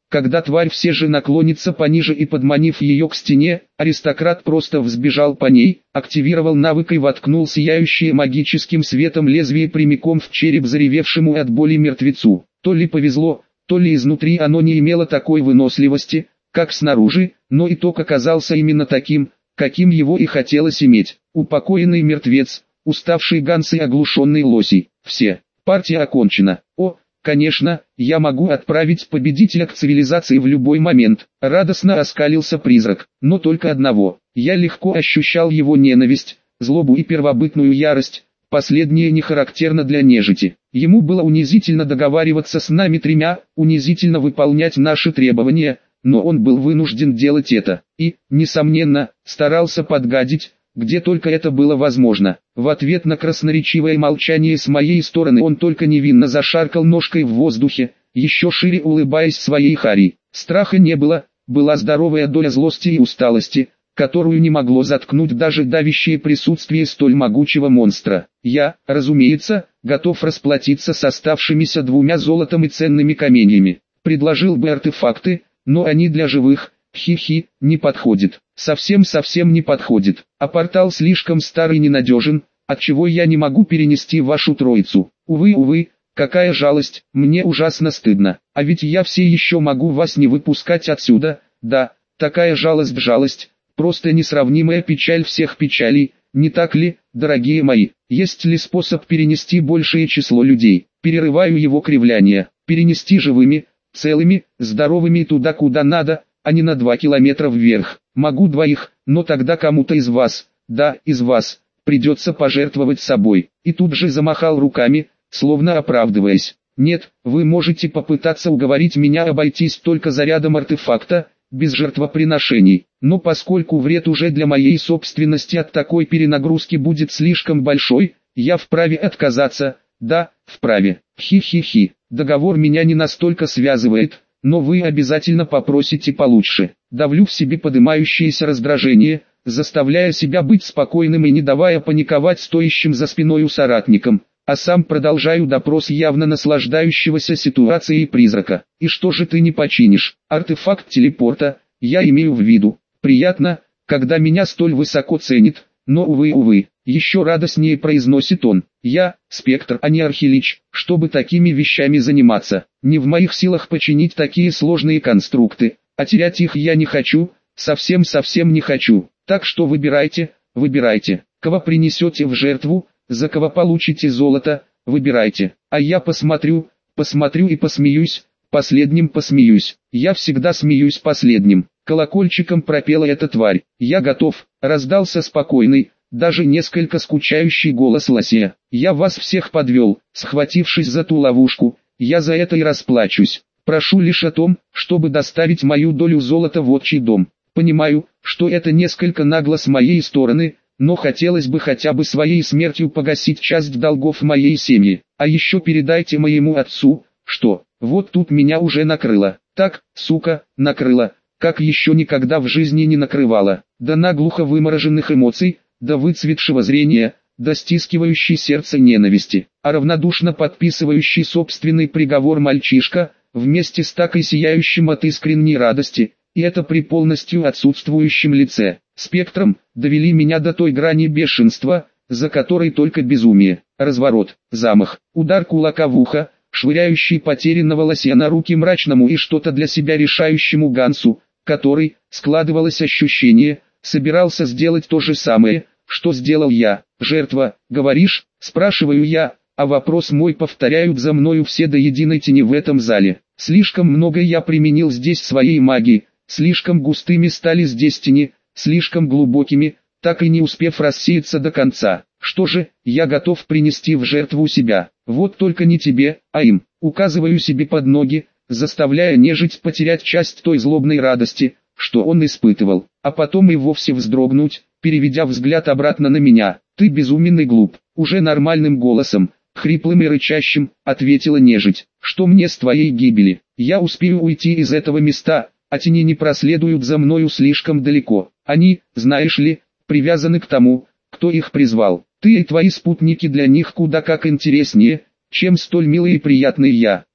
Когда тварь все же наклонится пониже и подманив ее к стене, аристократ просто взбежал по ней, активировал навык и воткнул сияющее магическим светом лезвие прямиком в череп заревевшему от боли мертвецу. То ли повезло, то ли изнутри оно не имело такой выносливости, как снаружи, но итог оказался именно таким, каким его и хотелось иметь. Упокоенный мертвец, уставший Ганс и оглушенный Лосей. Все. Партия окончена. О, конечно, я могу отправить победителя к цивилизации в любой момент. Радостно оскалился призрак. Но только одного. Я легко ощущал его ненависть, злобу и первобытную ярость. Последнее не характерно для нежити. Ему было унизительно договариваться с нами тремя, унизительно выполнять наши требования, но он был вынужден делать это. И, несомненно, старался подгадить, где только это было возможно. В ответ на красноречивое молчание с моей стороны он только невинно зашаркал ножкой в воздухе, еще шире улыбаясь своей хари. Страха не было, была здоровая доля злости и усталости, которую не могло заткнуть даже давящее присутствие столь могучего монстра. Я, разумеется, готов расплатиться с оставшимися двумя золотом и ценными каменьями. Предложил бы артефакты, но они для живых, хи-хи, не подходит. Совсем-совсем не подходит. А портал слишком старый и ненадежен, отчего я не могу перенести вашу троицу. Увы, увы, какая жалость, мне ужасно стыдно. А ведь я все еще могу вас не выпускать отсюда. Да, такая жалость-жалость, просто несравнимая печаль всех печалей, не так ли, дорогие мои? Есть ли способ перенести большее число людей? Перерываю его кривляние. Перенести живыми, целыми, здоровыми туда, куда надо, а не на два километра вверх. Могу двоих, но тогда кому-то из вас, да, из вас, придется пожертвовать собой. И тут же замахал руками, словно оправдываясь. Нет, вы можете попытаться уговорить меня обойтись только зарядом артефакта, без жертвоприношений. Но поскольку вред уже для моей собственности от такой перенагрузки будет слишком большой, я вправе отказаться, да, вправе. Хи-хи-хи, договор меня не настолько связывает, но вы обязательно попросите получше. Давлю в себе подымающееся раздражение, заставляя себя быть спокойным и не давая паниковать стоящим за спиною соратникам, а сам продолжаю допрос явно наслаждающегося ситуацией призрака. И что же ты не починишь? Артефакт телепорта, я имею в виду. Приятно, когда меня столь высоко ценит, но увы, увы, еще радостнее произносит он. Я, спектр, а не архилич, чтобы такими вещами заниматься. Не в моих силах починить такие сложные конструкты, а терять их я не хочу, совсем-совсем не хочу. Так что выбирайте, выбирайте, кого принесете в жертву, за кого получите золото, выбирайте. А я посмотрю, посмотрю и посмеюсь, последним посмеюсь. Я всегда смеюсь последним. Колокольчиком пропела эта тварь. Я готов, раздался спокойный, даже несколько скучающий голос Лосея. Я вас всех подвел, схватившись за ту ловушку, я за это и расплачусь. Прошу лишь о том, чтобы доставить мою долю золота в отчий дом. Понимаю, что это несколько нагло с моей стороны, но хотелось бы хотя бы своей смертью погасить часть долгов моей семьи. А еще передайте моему отцу, что, вот тут меня уже накрыло. Так, сука, накрыло, как еще никогда в жизни не накрывало. До наглухо вымороженных эмоций, до выцветшего зрения, до стискивающей сердце ненависти. А равнодушно подписывающий собственный приговор мальчишка, вместе с такой сияющим от искренней радости, и это при полностью отсутствующем лице. Спектром, довели меня до той грани бешенства, за которой только безумие. Разворот, замах, удар кулака в ухо, швыряющий потерянного Лосея на руки мрачному и что-то для себя решающему Гансу, который, складывалось ощущение, собирался сделать то же самое, что сделал я. Жертва, говоришь, спрашиваю я, а вопрос мой повторяют за мною все до единой тени в этом зале. Слишком много я применил здесь своей магии, слишком густыми стали здесь тени, слишком глубокими, так и не успев рассеяться до конца. Что же, я готов принести в жертву себя, вот только не тебе, а им. Указываю себе под ноги, заставляя нежить потерять часть той злобной радости, что он испытывал, а потом и вовсе вздрогнуть, переведя взгляд обратно на меня. Ты безуменный глуп, уже нормальным голосом, хриплым и рычащим, ответила нежить. Что мне с твоей гибели? Я успею уйти из этого места, а тени не проследуют за мною слишком далеко. Они, знаешь ли, привязаны к тому, кто их призвал. Ты и твои спутники для них куда как интереснее, чем столь милый и приятный я.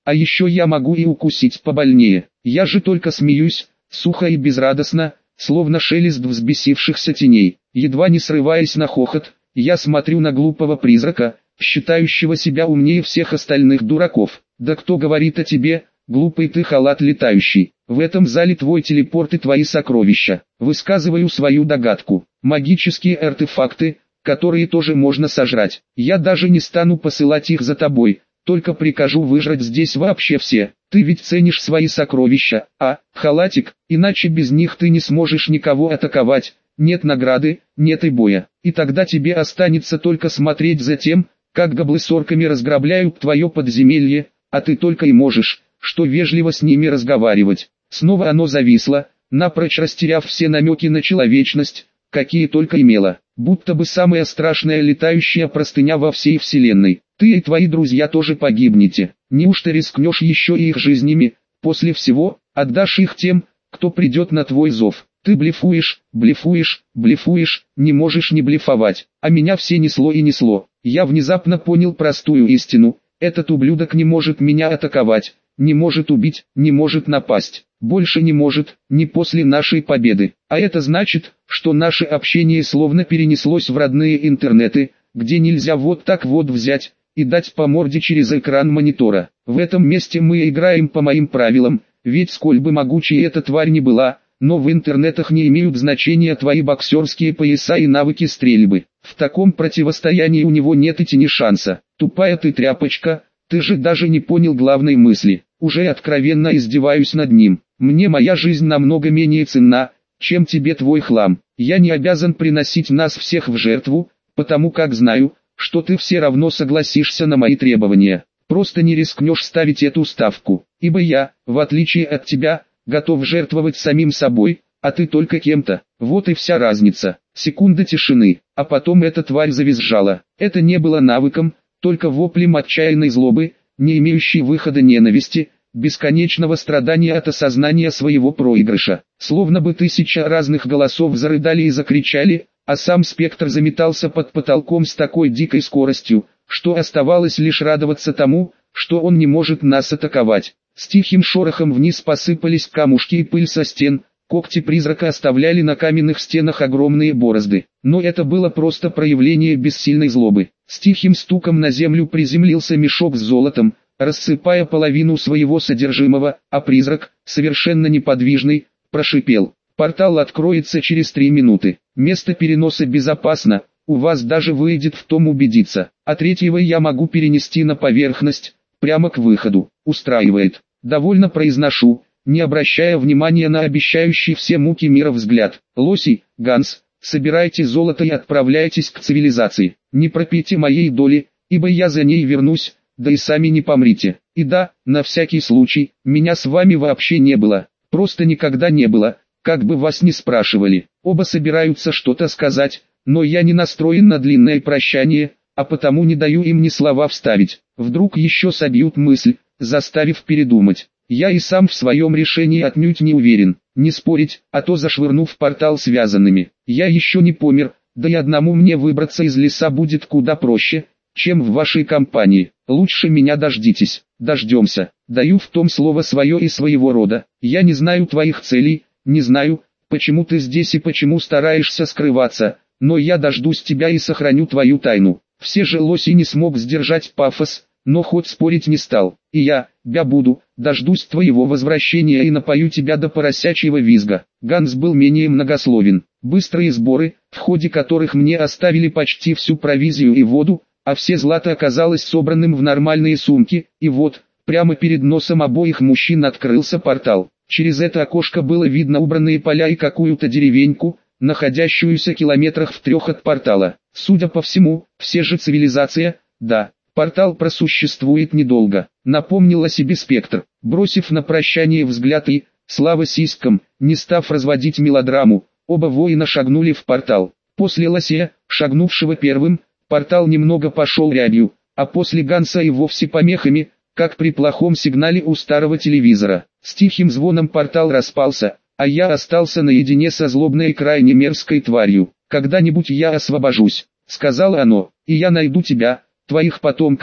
А еще я могу и укусить побольнее. Я же только смеюсь, сухо и безрадостно, словно шелест взбесившихся теней. Едва не срываясь на хохот, я смотрю на глупого призрака, считающего себя умнее всех остальных дураков. Да кто говорит о тебе, глупый ты халат летающий? В этом зале твой телепорт и твои сокровища. Высказываю свою догадку. Магические артефакты, которые тоже можно сожрать. Я даже не стану посылать их за тобой, только прикажу выжрать здесь вообще все. Ты ведь ценишь свои сокровища, а, халатик, иначе без них ты не сможешь никого атаковать. Нет награды, нет и боя. И тогда тебе останется только смотреть за тем, как гоблы с орками разграбляют твое подземелье, а ты только и можешь, что вежливо с ними разговаривать. Снова оно зависло, напрочь растеряв все намеки на человечность, какие только имело. Будто бы самая страшная летающая простыня во всей вселенной. Ты и твои друзья тоже погибнете. Неужто рискнешь еще и их жизнями? После всего, отдашь их тем, кто придет на твой зов. Ты блефуешь, блефуешь, блефуешь, не можешь не блефовать. А меня все несло и несло. Я внезапно понял простую истину. Этот ублюдок не может меня атаковать, не может убить, не может напасть. Больше не может, не после нашей победы. А это значит, что наше общение словно перенеслось в родные интернеты, где нельзя вот так вот взять и дать по морде через экран монитора. В этом месте мы играем по моим правилам, ведь сколь бы могучей эта тварь не была, но в интернетах не имеют значения твои боксерские пояса и навыки стрельбы. В таком противостоянии у него нет и тени шанса. Тупая ты тряпочка, ты же даже не понял главной мысли. Уже откровенно издеваюсь над ним. Мне моя жизнь намного менее ценна, чем тебе твой хлам. Я не обязан приносить нас всех в жертву, потому как знаю, что ты все равно согласишься на мои требования. Просто не рискнешь ставить эту ставку, ибо я, в отличие от тебя, готов жертвовать самим собой, а ты только кем-то. Вот и вся разница. Секунда тишины, а потом эта тварь завизжала. Это не было навыком, только воплем отчаянной злобы, не имеющей выхода ненависти, бесконечного страдания от осознания своего проигрыша. Словно бы тысяча разных голосов зарыдали и закричали, а сам спектр заметался под потолком с такой дикой скоростью, что оставалось лишь радоваться тому, что он не может нас атаковать. С тихим шорохом вниз посыпались камушки и пыль со стен, когти призрака оставляли на каменных стенах огромные борозды. Но это было просто проявление бессильной злобы. С тихим стуком на землю приземлился мешок с золотом, рассыпая половину своего содержимого, а призрак, совершенно неподвижный, прошипел: «Портал откроется через три минуты. Место переноса безопасно, у вас даже выйдет в том убедиться. А третьего я могу перенести на поверхность, прямо к выходу. Устраивает. Довольно произношу, не обращая внимания на обещающий все муки мира взгляд. Лоси, Ганс, собирайте золото и отправляйтесь к цивилизации. Не пропейте моей доли, ибо я за ней вернусь, да и сами не помрите. И да, на всякий случай, меня с вами вообще не было. Просто никогда не было, как бы вас ни спрашивали. Оба собираются что-то сказать, но я не настроен на длинное прощание, а потому не даю им ни слова вставить. Вдруг еще собьют мысль, заставив передумать. Я и сам в своем решении отнюдь не уверен. Не спорить, а то зашвырну в портал связанными. Я еще не помер, да и одному мне выбраться из леса будет куда проще, чем в вашей компании. Лучше меня дождитесь. Дождемся. Даю в том слово свое и своего рода. Я не знаю твоих целей, не знаю, почему ты здесь и почему стараешься скрываться, но я дождусь тебя и сохраню твою тайну. Все же лоси не смог сдержать пафос, но хоть спорить не стал. И я, бя буду, дождусь твоего возвращения и напою тебя до поросячьего визга. Ганс был менее многословен. Быстрые сборы, в ходе которых мне оставили почти всю провизию и воду, а все злато оказалось собранным в нормальные сумки, и вот, прямо перед носом обоих мужчин открылся портал. Через это окошко было видно убранные поля и какую-то деревеньку, находящуюся километрах в трех от портала. Судя по всему, все же цивилизация, да. Портал просуществует недолго, напомнил о себе спектр, бросив на прощание взгляд и, слава сиськам, не став разводить мелодраму, оба воина шагнули в портал. После лося, шагнувшего первым, портал немного пошел рябью, а после Ганса и вовсе помехами, как при плохом сигнале у старого телевизора. С тихим звоном портал распался, а я остался наедине со злобной и крайне мерзкой тварью. «Когда-нибудь я освобожусь», — сказала оно, — «и я найду тебя, твоих потомков,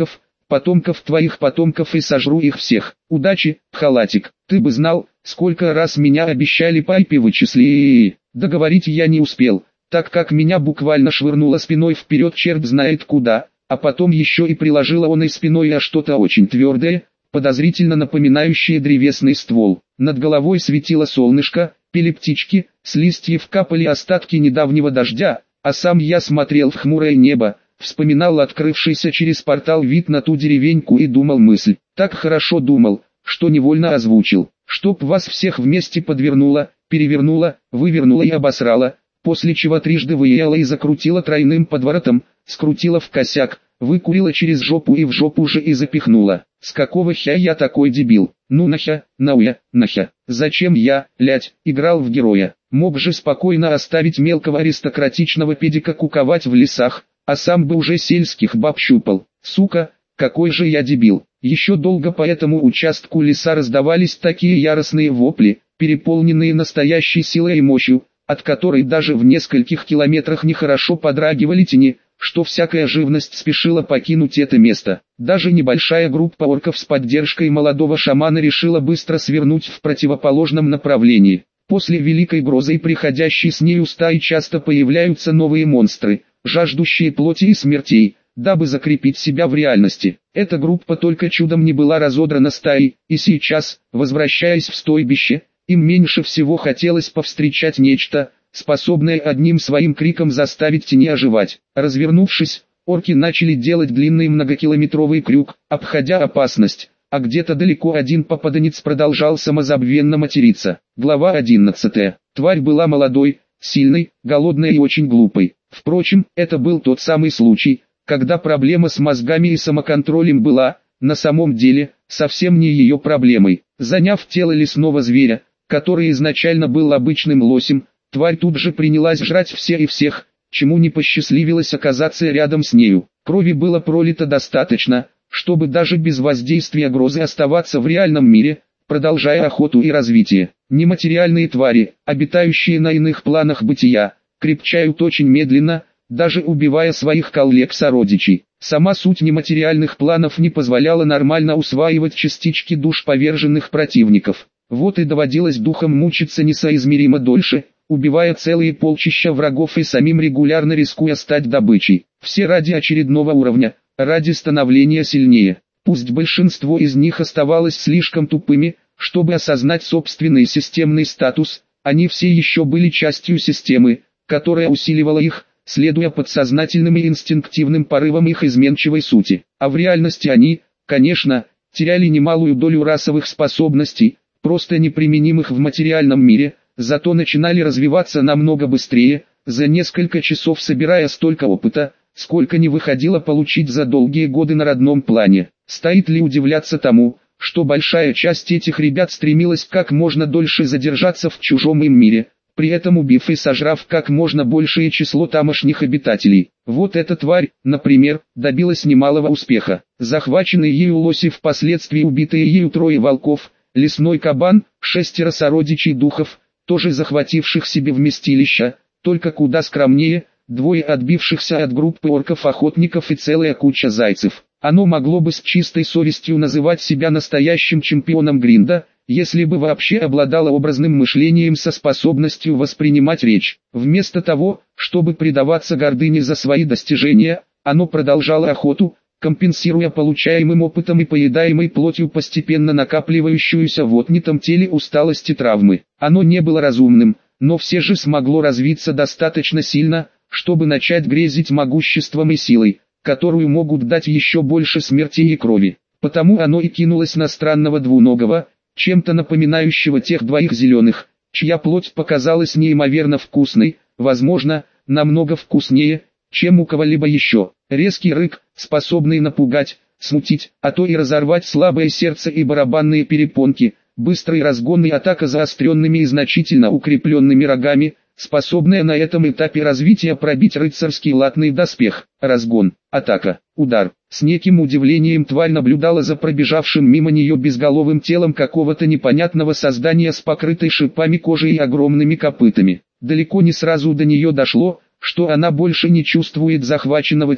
потомков твоих потомков и сожру их всех. Удачи, халатик, ты бы знал, сколько раз меня обещали пайпе вычисли. Договорить я не успел, так как меня буквально швырнуло спиной вперед черт знает куда, а потом еще и приложила он и спиной о что-то очень твердое, подозрительно напоминающее древесный ствол. Над головой светило солнышко, пели птички, с листьев капали остатки недавнего дождя, а сам я смотрел в хмурое небо, вспоминал открывшийся через портал вид на ту деревеньку и думал мысль. Так хорошо думал, что невольно озвучил. Чтоб вас всех вместе подвернуло, перевернуло, вывернуло и обосрало, после чего трижды выела и закрутила тройным подворотом, скрутила в косяк, выкурила через жопу и в жопу же и запихнула. С какого хя я такой дебил? Ну нахя, науя, нахя. Зачем я, лять, играл в героя? Мог же спокойно оставить мелкого аристократичного педика куковать в лесах, а сам бы уже сельских баб щупал. Сука, какой же я дебил. Еще долго по этому участку леса раздавались такие яростные вопли, переполненные настоящей силой и мощью, от которой даже в нескольких километрах нехорошо подрагивали тени, что всякая живность спешила покинуть это место. Даже небольшая группа орков с поддержкой молодого шамана решила быстро свернуть в противоположном направлении. После великой грозы и приходящей с нею стаи часто появляются новые монстры, жаждущие плоти и смертей, дабы закрепить себя в реальности. Эта группа только чудом не была разодрана стаей, и сейчас, возвращаясь в стойбище, им меньше всего хотелось повстречать нечто, способное одним своим криком заставить тени оживать. Развернувшись, орки начали делать длинный многокилометровый крюк, обходя опасность, а где-то далеко один попаданец продолжал самозабвенно материться. Глава одиннадцатая. Тварь была молодой, сильной, голодной и очень глупой. Впрочем, это был тот самый случай, когда проблема с мозгами и самоконтролем была, на самом деле, совсем не ее проблемой. Заняв тело лесного зверя, который изначально был обычным лосем, тварь тут же принялась жрать все и всех, чему не посчастливилось оказаться рядом с нею. Крови было пролито достаточно, чтобы даже без воздействия грозы оставаться в реальном мире, продолжая охоту и развитие. Нематериальные твари, обитающие на иных планах бытия, крепчают очень медленно, даже убивая своих коллег-сородичей. Сама суть нематериальных планов не позволяла нормально усваивать частички душ поверженных противников. Вот и доводилось духом мучиться несоизмеримо дольше, убивая целые полчища врагов и самим регулярно рискуя стать добычей. Все ради очередного уровня, ради становления сильнее. Пусть большинство из них оставалось слишком тупыми, чтобы осознать собственный системный статус, они все еще были частью системы, которая усиливала их, следуя подсознательным и инстинктивным порывам их изменчивой сути. А в реальности они, конечно, теряли немалую долю расовых способностей, просто неприменимых в материальном мире, зато начинали развиваться намного быстрее, за несколько часов собирая столько опыта, сколько не выходило получить за долгие годы на родном плане. Стоит ли удивляться тому, что большая часть этих ребят стремилась как можно дольше задержаться в чужом им мире, при этом убив и сожрав как можно большее число тамошних обитателей. Вот эта тварь, например, добилась немалого успеха. Захваченные ею лоси, впоследствии убитые ею трое волков, лесной кабан, шестеро сородичей духов, тоже захвативших себе вместилища, только куда скромнее, двое отбившихся от группы орков-охотников и целая куча зайцев. Оно могло бы с чистой совестью называть себя настоящим чемпионом гринда, если бы вообще обладало образным мышлением со способностью воспринимать речь. Вместо того, чтобы предаваться гордыне за свои достижения, оно продолжало охоту, компенсируя получаемым опытом и поедаемой плотью постепенно накапливающуюся в отнятом теле усталость и травмы. Оно не было разумным, но все же смогло развиться достаточно сильно, чтобы начать грезить могуществом и силой, которую могут дать еще больше смерти и крови. Потому оно и кинулось на странного двуногого, чем-то напоминающего тех двоих зеленых, чья плоть показалась неимоверно вкусной, возможно, намного вкуснее, чем у кого-либо еще. Резкий рык, способный напугать, смутить, а то и разорвать слабое сердце и барабанные перепонки, быстрый разгон и атака заостренными и значительно укрепленными рогами, способная на этом этапе развития пробить рыцарский латный доспех. Разгон, атака, удар. С неким удивлением тварь наблюдала за пробежавшим мимо нее безголовым телом какого-то непонятного создания с покрытой шипами кожей и огромными копытами. Далеко не сразу до нее дошло, что она больше не чувствует захваченного тела,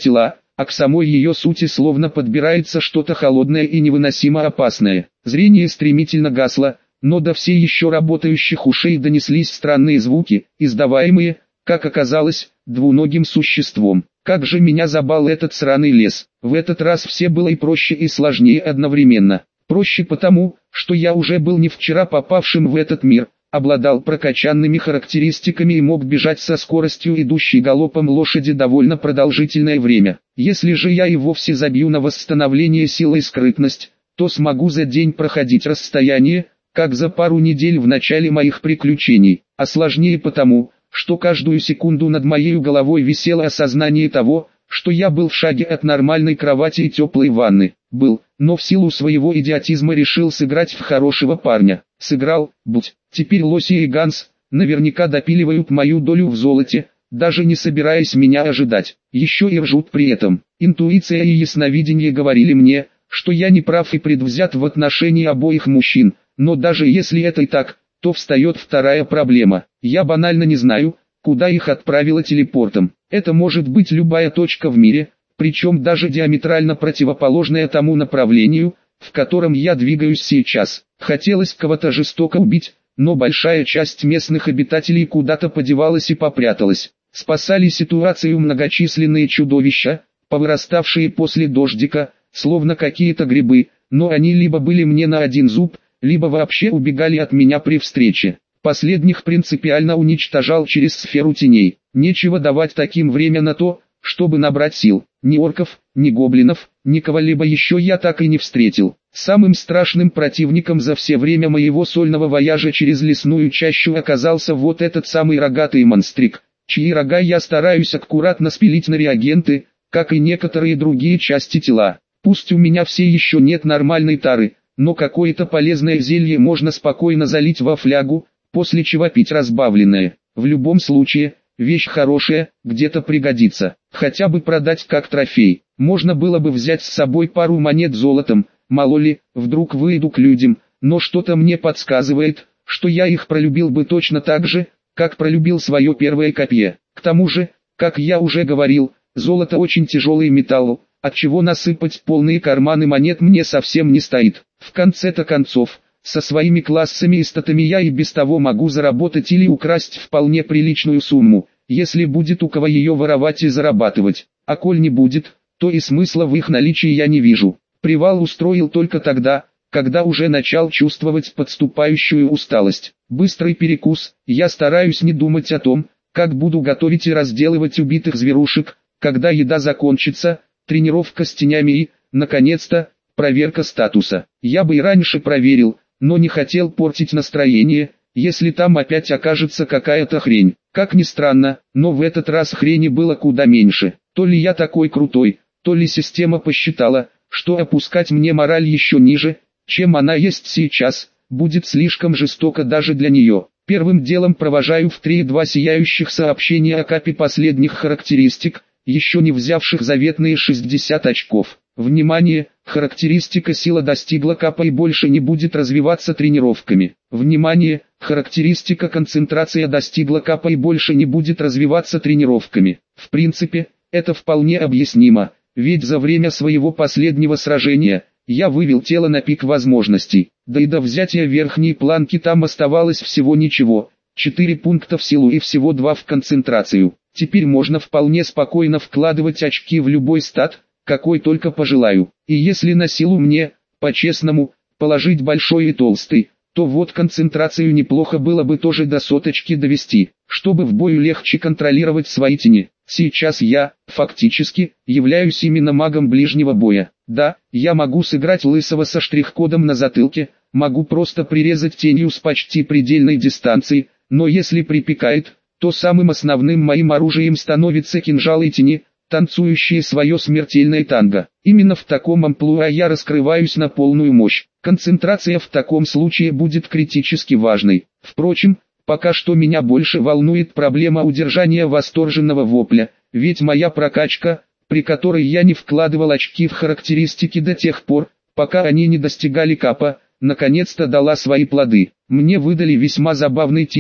а к самой ее сути словно подбирается что-то холодное и невыносимо опасное. Зрение стремительно гасло, но до все еще работающих ушей донеслись странные звуки, издаваемые, как оказалось, двуногим существом. Как же меня забал этот сраный лес. В этот раз все было и проще, и сложнее одновременно. Проще потому, что я уже был не вчера попавшим в этот мир, обладал прокачанными характеристиками и мог бежать со скоростью идущей галопом лошади довольно продолжительное время. Если же я и вовсе забью на восстановление силы и скрытность, то смогу за день проходить расстояние, как за пару недель в начале моих приключений, а сложнее потому, что каждую секунду над моей головой висело осознание того, что я был в шаге от нормальной кровати и теплой ванны. Был, но в силу своего идиотизма решил сыграть в хорошего парня. Сыграл, будь. Теперь Лоси и Ганс наверняка допиливают мою долю в золоте, даже не собираясь меня ожидать. Еще и ржут при этом. Интуиция и ясновидение говорили мне, что я не прав и предвзят в отношении обоих мужчин, но даже если это и так, то встает вторая проблема. Я банально не знаю, куда их отправило телепортом. Это может быть любая точка в мире, причем даже диаметрально противоположная тому направлению, в котором я двигаюсь сейчас. Хотелось кого-то жестоко убить, но большая часть местных обитателей куда-то подевалась и попряталась. Спасали ситуацию многочисленные чудовища, повыраставшие после дождика, словно какие-то грибы, но они либо были мне на один зуб, либо вообще убегали от меня при встрече. Последних принципиально уничтожал через сферу теней. Нечего давать таким время на то, чтобы набрать сил. Ни орков, ни гоблинов, ни кого-либо еще я так и не встретил. Самым страшным противником за все время моего сольного вояжа через лесную чащу оказался вот этот самый рогатый монстрик, чьи рога я стараюсь аккуратно спилить на реагенты, как и некоторые другие части тела. Пусть у меня все еще нет нормальной тары, но какое-то полезное зелье можно спокойно залить во флягу, после чего пить разбавленное. В любом случае, вещь хорошая, где-то пригодится. Хотя бы продать как трофей. Можно было бы взять с собой пару монет золотом, мало ли, вдруг выйду к людям, но что-то мне подсказывает, что я их пролюбил бы точно так же, как пролюбил свое первое копье. К тому же, как я уже говорил, золото очень тяжелый металл, отчего насыпать полные карманы монет мне совсем не стоит. В конце-то концов, со своими классами и статами я и без того могу заработать или украсть вполне приличную сумму, если будет у кого ее воровать и зарабатывать. А коль не будет, то и смысла в их наличии я не вижу. Привал устроил только тогда, когда уже начал чувствовать подступающую усталость. Быстрый перекус, я стараюсь не думать о том, как буду готовить и разделывать убитых зверушек, когда еда закончится, тренировка с тенями и, наконец-то, проверка статуса. Я бы и раньше проверил, но не хотел портить настроение, если там опять окажется какая-то хрень. Как ни странно, но в этот раз хрени было куда меньше. То ли я такой крутой, то ли система посчитала, что опускать мне мораль еще ниже, чем она есть сейчас, будет слишком жестоко даже для нее. Первым делом провожаю в три два сияющих сообщения о капе последних характеристик, еще не взявших заветные шестьдесят очков. Внимание, характеристика сила достигла капа и больше не будет развиваться тренировками. Внимание, характеристика концентрация достигла капа и больше не будет развиваться тренировками. В принципе, это вполне объяснимо, ведь за время своего последнего сражения, я вывел тело на пик возможностей. Да и до взятия верхней планки там оставалось всего ничего, четыре пункта в силу и всего два в концентрацию. Теперь можно вполне спокойно вкладывать очки в любой стат, какой только пожелаю. И если на силу мне, по-честному, положить большой и толстый, то вот концентрацию неплохо было бы тоже до соточки довести, чтобы в бою легче контролировать свои тени. Сейчас я, фактически, являюсь именно магом ближнего боя. Да, я могу сыграть лысого со штрих-кодом на затылке, могу просто прирезать тенью с почти предельной дистанции, но если припекает, то самым основным моим оружием становится кинжалы тени, танцующие свое смертельное танго. Именно в таком амплуа я раскрываюсь на полную мощь. Концентрация в таком случае будет критически важной. Впрочем, пока что меня больше волнует проблема удержания восторженного вопля, ведь моя прокачка, при которой я не вкладывал очки в характеристики до тех пор, пока они не достигали капа, наконец-то дала свои плоды. Мне выдали весьма забавный титул,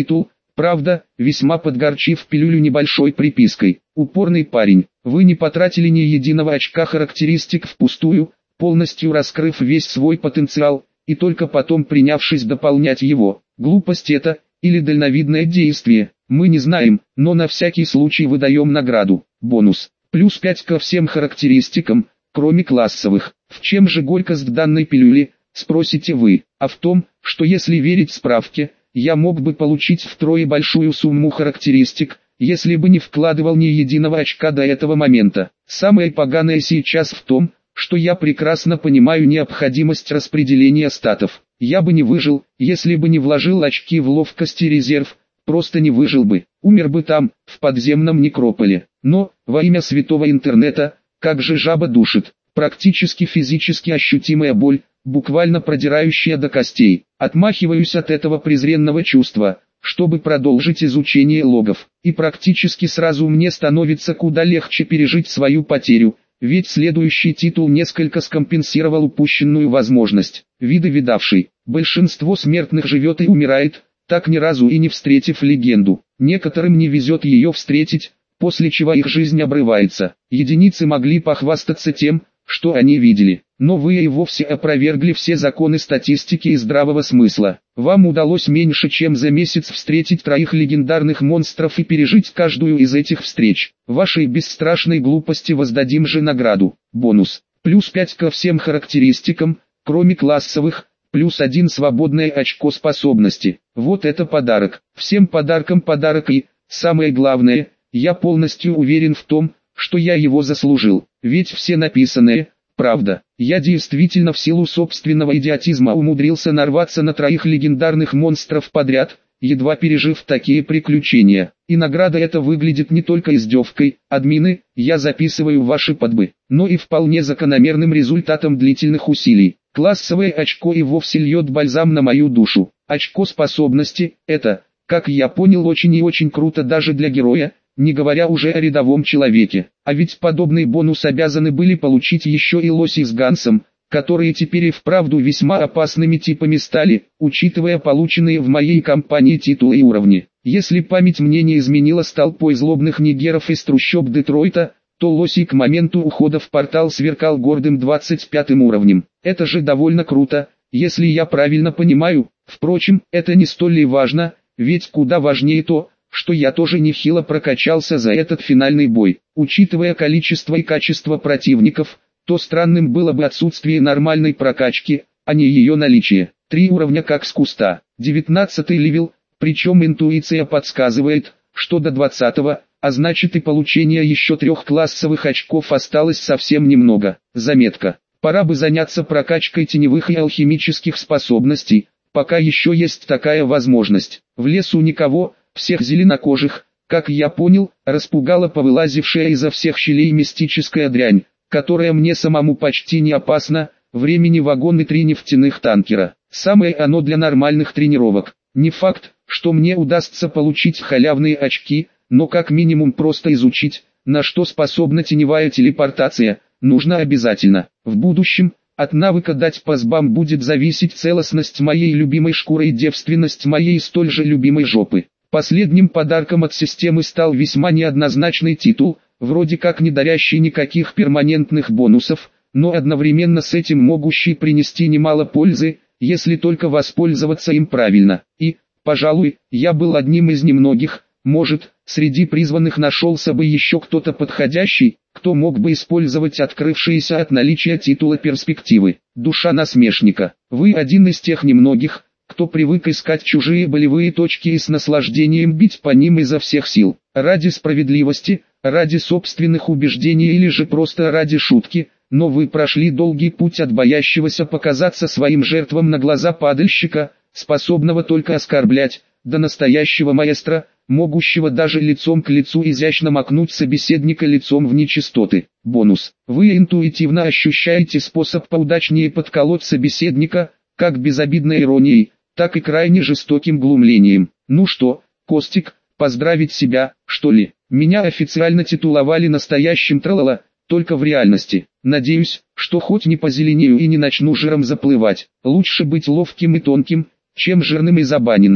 Правда, весьма подгорчив пилюлю небольшой припиской. Упорный парень, вы не потратили ни единого очка характеристик впустую, полностью раскрыв весь свой потенциал, и только потом принявшись дополнять его. Глупость это, или дальновидное действие, мы не знаем, но на всякий случай выдаем награду. Бонус. Плюс пять ко всем характеристикам, кроме классовых. В чем же горькость данной пилюли, спросите вы? А в том, что если верить справке, я мог бы получить втрое большую сумму характеристик, если бы не вкладывал ни единого очка до этого момента. Самое поганое сейчас в том, что я прекрасно понимаю необходимость распределения статов. Я бы не выжил, если бы не вложил очки в ловкость и резерв, просто не выжил бы, умер бы там, в подземном некрополе. Но, во имя святого интернета, как же жаба душит, практически физически ощутимая боль, буквально продирающая до костей. Отмахиваюсь от этого презренного чувства, чтобы продолжить изучение логов, и практически сразу мне становится куда легче пережить свою потерю, ведь следующий титул несколько скомпенсировал упущенную возможность. Виды видавший, большинство смертных живет и умирает, так ни разу и не встретив легенду. Некоторым не везет ее встретить, после чего их жизнь обрывается. Единицы могли похвастаться тем, что они видели, но вы и вовсе опровергли все законы статистики и здравого смысла. Вам удалось меньше чем за месяц встретить троих легендарных монстров и пережить каждую из этих встреч. Вашей бесстрашной глупости воздадим же награду. Бонус. Плюс пять ко всем характеристикам, кроме классовых, плюс один свободное очко способности. Вот это подарок. Всем подаркам подарок и, самое главное, я полностью уверен в том, что я его заслужил. Ведь все написанное, правда. Я действительно в силу собственного идиотизма умудрился нарваться на троих легендарных монстров подряд, едва пережив такие приключения. И награда эта выглядит не только издевкой, админы, я записываю ваши подбы, но и вполне закономерным результатом длительных усилий. Классовое очко и вовсе льет бальзам на мою душу. Очко способности – это, как я понял, очень и очень круто даже для героя, не говоря уже о рядовом человеке. А ведь подобный бонус обязаны были получить еще и лоси с Гансом, которые теперь и вправду весьма опасными типами стали, учитывая полученные в моей компании титулы и уровни. Если память мне не изменила с толпой злобных нигеров из трущоб Детройта, то лоси к моменту ухода в портал сверкал гордым двадцать пятым уровнем. Это же довольно круто, если я правильно понимаю. Впрочем, это не столь и важно, ведь куда важнее то, что я тоже нехило прокачался за этот финальный бой. Учитывая количество и качество противников, то странным было бы отсутствие нормальной прокачки, а не ее наличие. Три уровня как с куста. девятнадцатый левел, причем интуиция подсказывает, что до двадцатого, а значит и получение еще трех классовых очков осталось совсем немного. Заметка. Пора бы заняться прокачкой теневых и алхимических способностей, пока еще есть такая возможность. В лесу никого, всех зеленокожих, как я понял, распугала повылазившая изо всех щелей мистическая дрянь, которая мне самому почти не опасна, времени вагон и три нефтяных танкера. Самое оно для нормальных тренировок. Не факт, что мне удастся получить халявные очки, но как минимум просто изучить, на что способна теневая телепортация, нужно обязательно. В будущем, от навыка дать по зубам будет зависеть целостность моей любимой шкуры и девственность моей столь же любимой жопы. Последним подарком от системы стал весьма неоднозначный титул, вроде как не дарящий никаких перманентных бонусов, но одновременно с этим могущий принести немало пользы, если только воспользоваться им правильно. И, пожалуй, я был одним из немногих, может, среди призванных нашелся бы еще кто-то подходящий, кто мог бы использовать открывшиеся от наличия титула перспективы. Душа насмешника. Вы один из тех немногих, кто привык искать чужие болевые точки и с наслаждением бить по ним изо всех сил. Ради справедливости, ради собственных убеждений или же просто ради шутки, но вы прошли долгий путь от боящегося показаться своим жертвам на глаза падальщика, способного только оскорблять, до настоящего маэстро, могущего даже лицом к лицу изящно макнуть собеседника лицом в нечистоты. Бонус. Вы интуитивно ощущаете способ поудачнее подколоть собеседника, как безобидной иронией, так и крайне жестоким глумлением. Ну что, Костик, поздравить себя, что ли? Меня официально титуловали настоящим тралала, только в реальности. Надеюсь, что хоть не позеленею и не начну жиром заплывать. Лучше быть ловким и тонким, чем жирным и забаненным.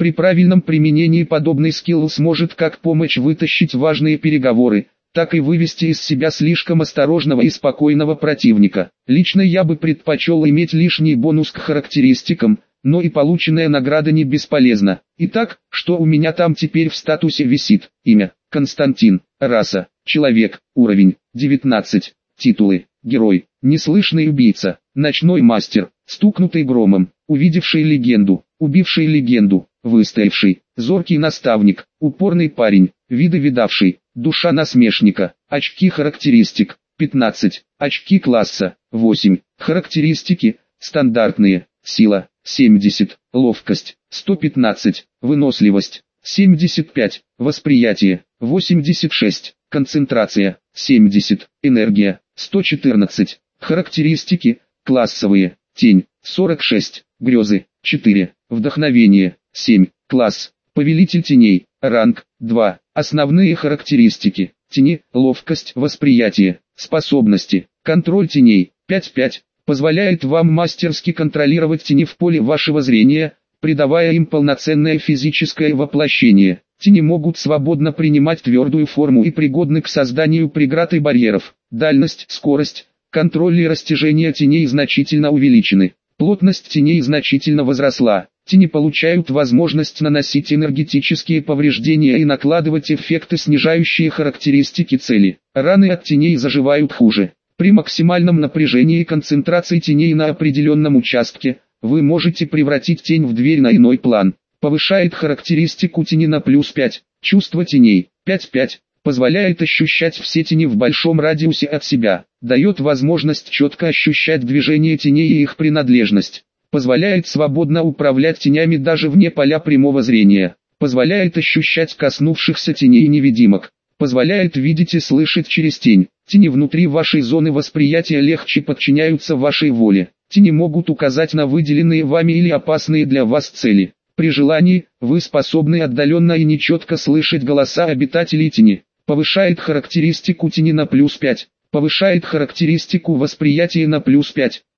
При правильном применении подобный скилл сможет как помочь вытащить важные переговоры, так и вывести из себя слишком осторожного и спокойного противника. Лично я бы предпочел иметь лишний бонус к характеристикам, но и полученная награда не бесполезна. Итак, что у меня там теперь в статусе висит? Имя: Константин. Раса: человек. Уровень: девятнадцать. Титулы: герой, неслышный убийца, ночной мастер, стукнутый громом, увидевший легенду, убивший легенду, выстоявший, зоркий наставник, упорный парень, виды видавший, душа насмешника. Очки характеристик: пятнадцать, очки класса: восемь, характеристики: стандартные, сила: семьдесят, ловкость: сто пятнадцать, выносливость: семьдесят пять, восприятие: восемьдесят шесть, концентрация: семьдесят, энергия: сто четырнадцать. Характеристики: классовые: тень: сорок шесть, грезы: четыре, вдохновение: семь, класс: повелитель теней, ранг: два. Основные характеристики: тени, ловкость, восприятие, способности, контроль теней: пять пять, позволяет вам мастерски контролировать тени в поле вашего зрения, придавая им полноценное физическое воплощение. Тени могут свободно принимать твердую форму и пригодны к созданию преград и барьеров. Дальность, скорость, контроль и растяжение теней значительно увеличены. Плотность теней значительно возросла. Тени получают возможность наносить энергетические повреждения и накладывать эффекты, снижающие характеристики цели. Раны от теней заживают хуже. При максимальном напряжении и концентрации теней на определенном участке, вы можете превратить тень в дверь на иной план. Повышает характеристику тени на плюс пять. Чувство теней: пять пять. Позволяет ощущать все тени в большом радиусе от себя. Дает возможность четко ощущать движение теней и их принадлежность. Позволяет свободно управлять тенями даже вне поля прямого зрения. Позволяет ощущать коснувшихся теней и невидимок. Позволяет видеть и слышать через тень. Тени внутри вашей зоны восприятия легче подчиняются вашей воле. Тени могут указать на выделенные вами или опасные для вас цели. При желании, вы способны отдаленно и нечетко слышать голоса обитателей тени. Повышает характеристику тени на плюс пять. Повышает характеристику восприятия на плюс пять.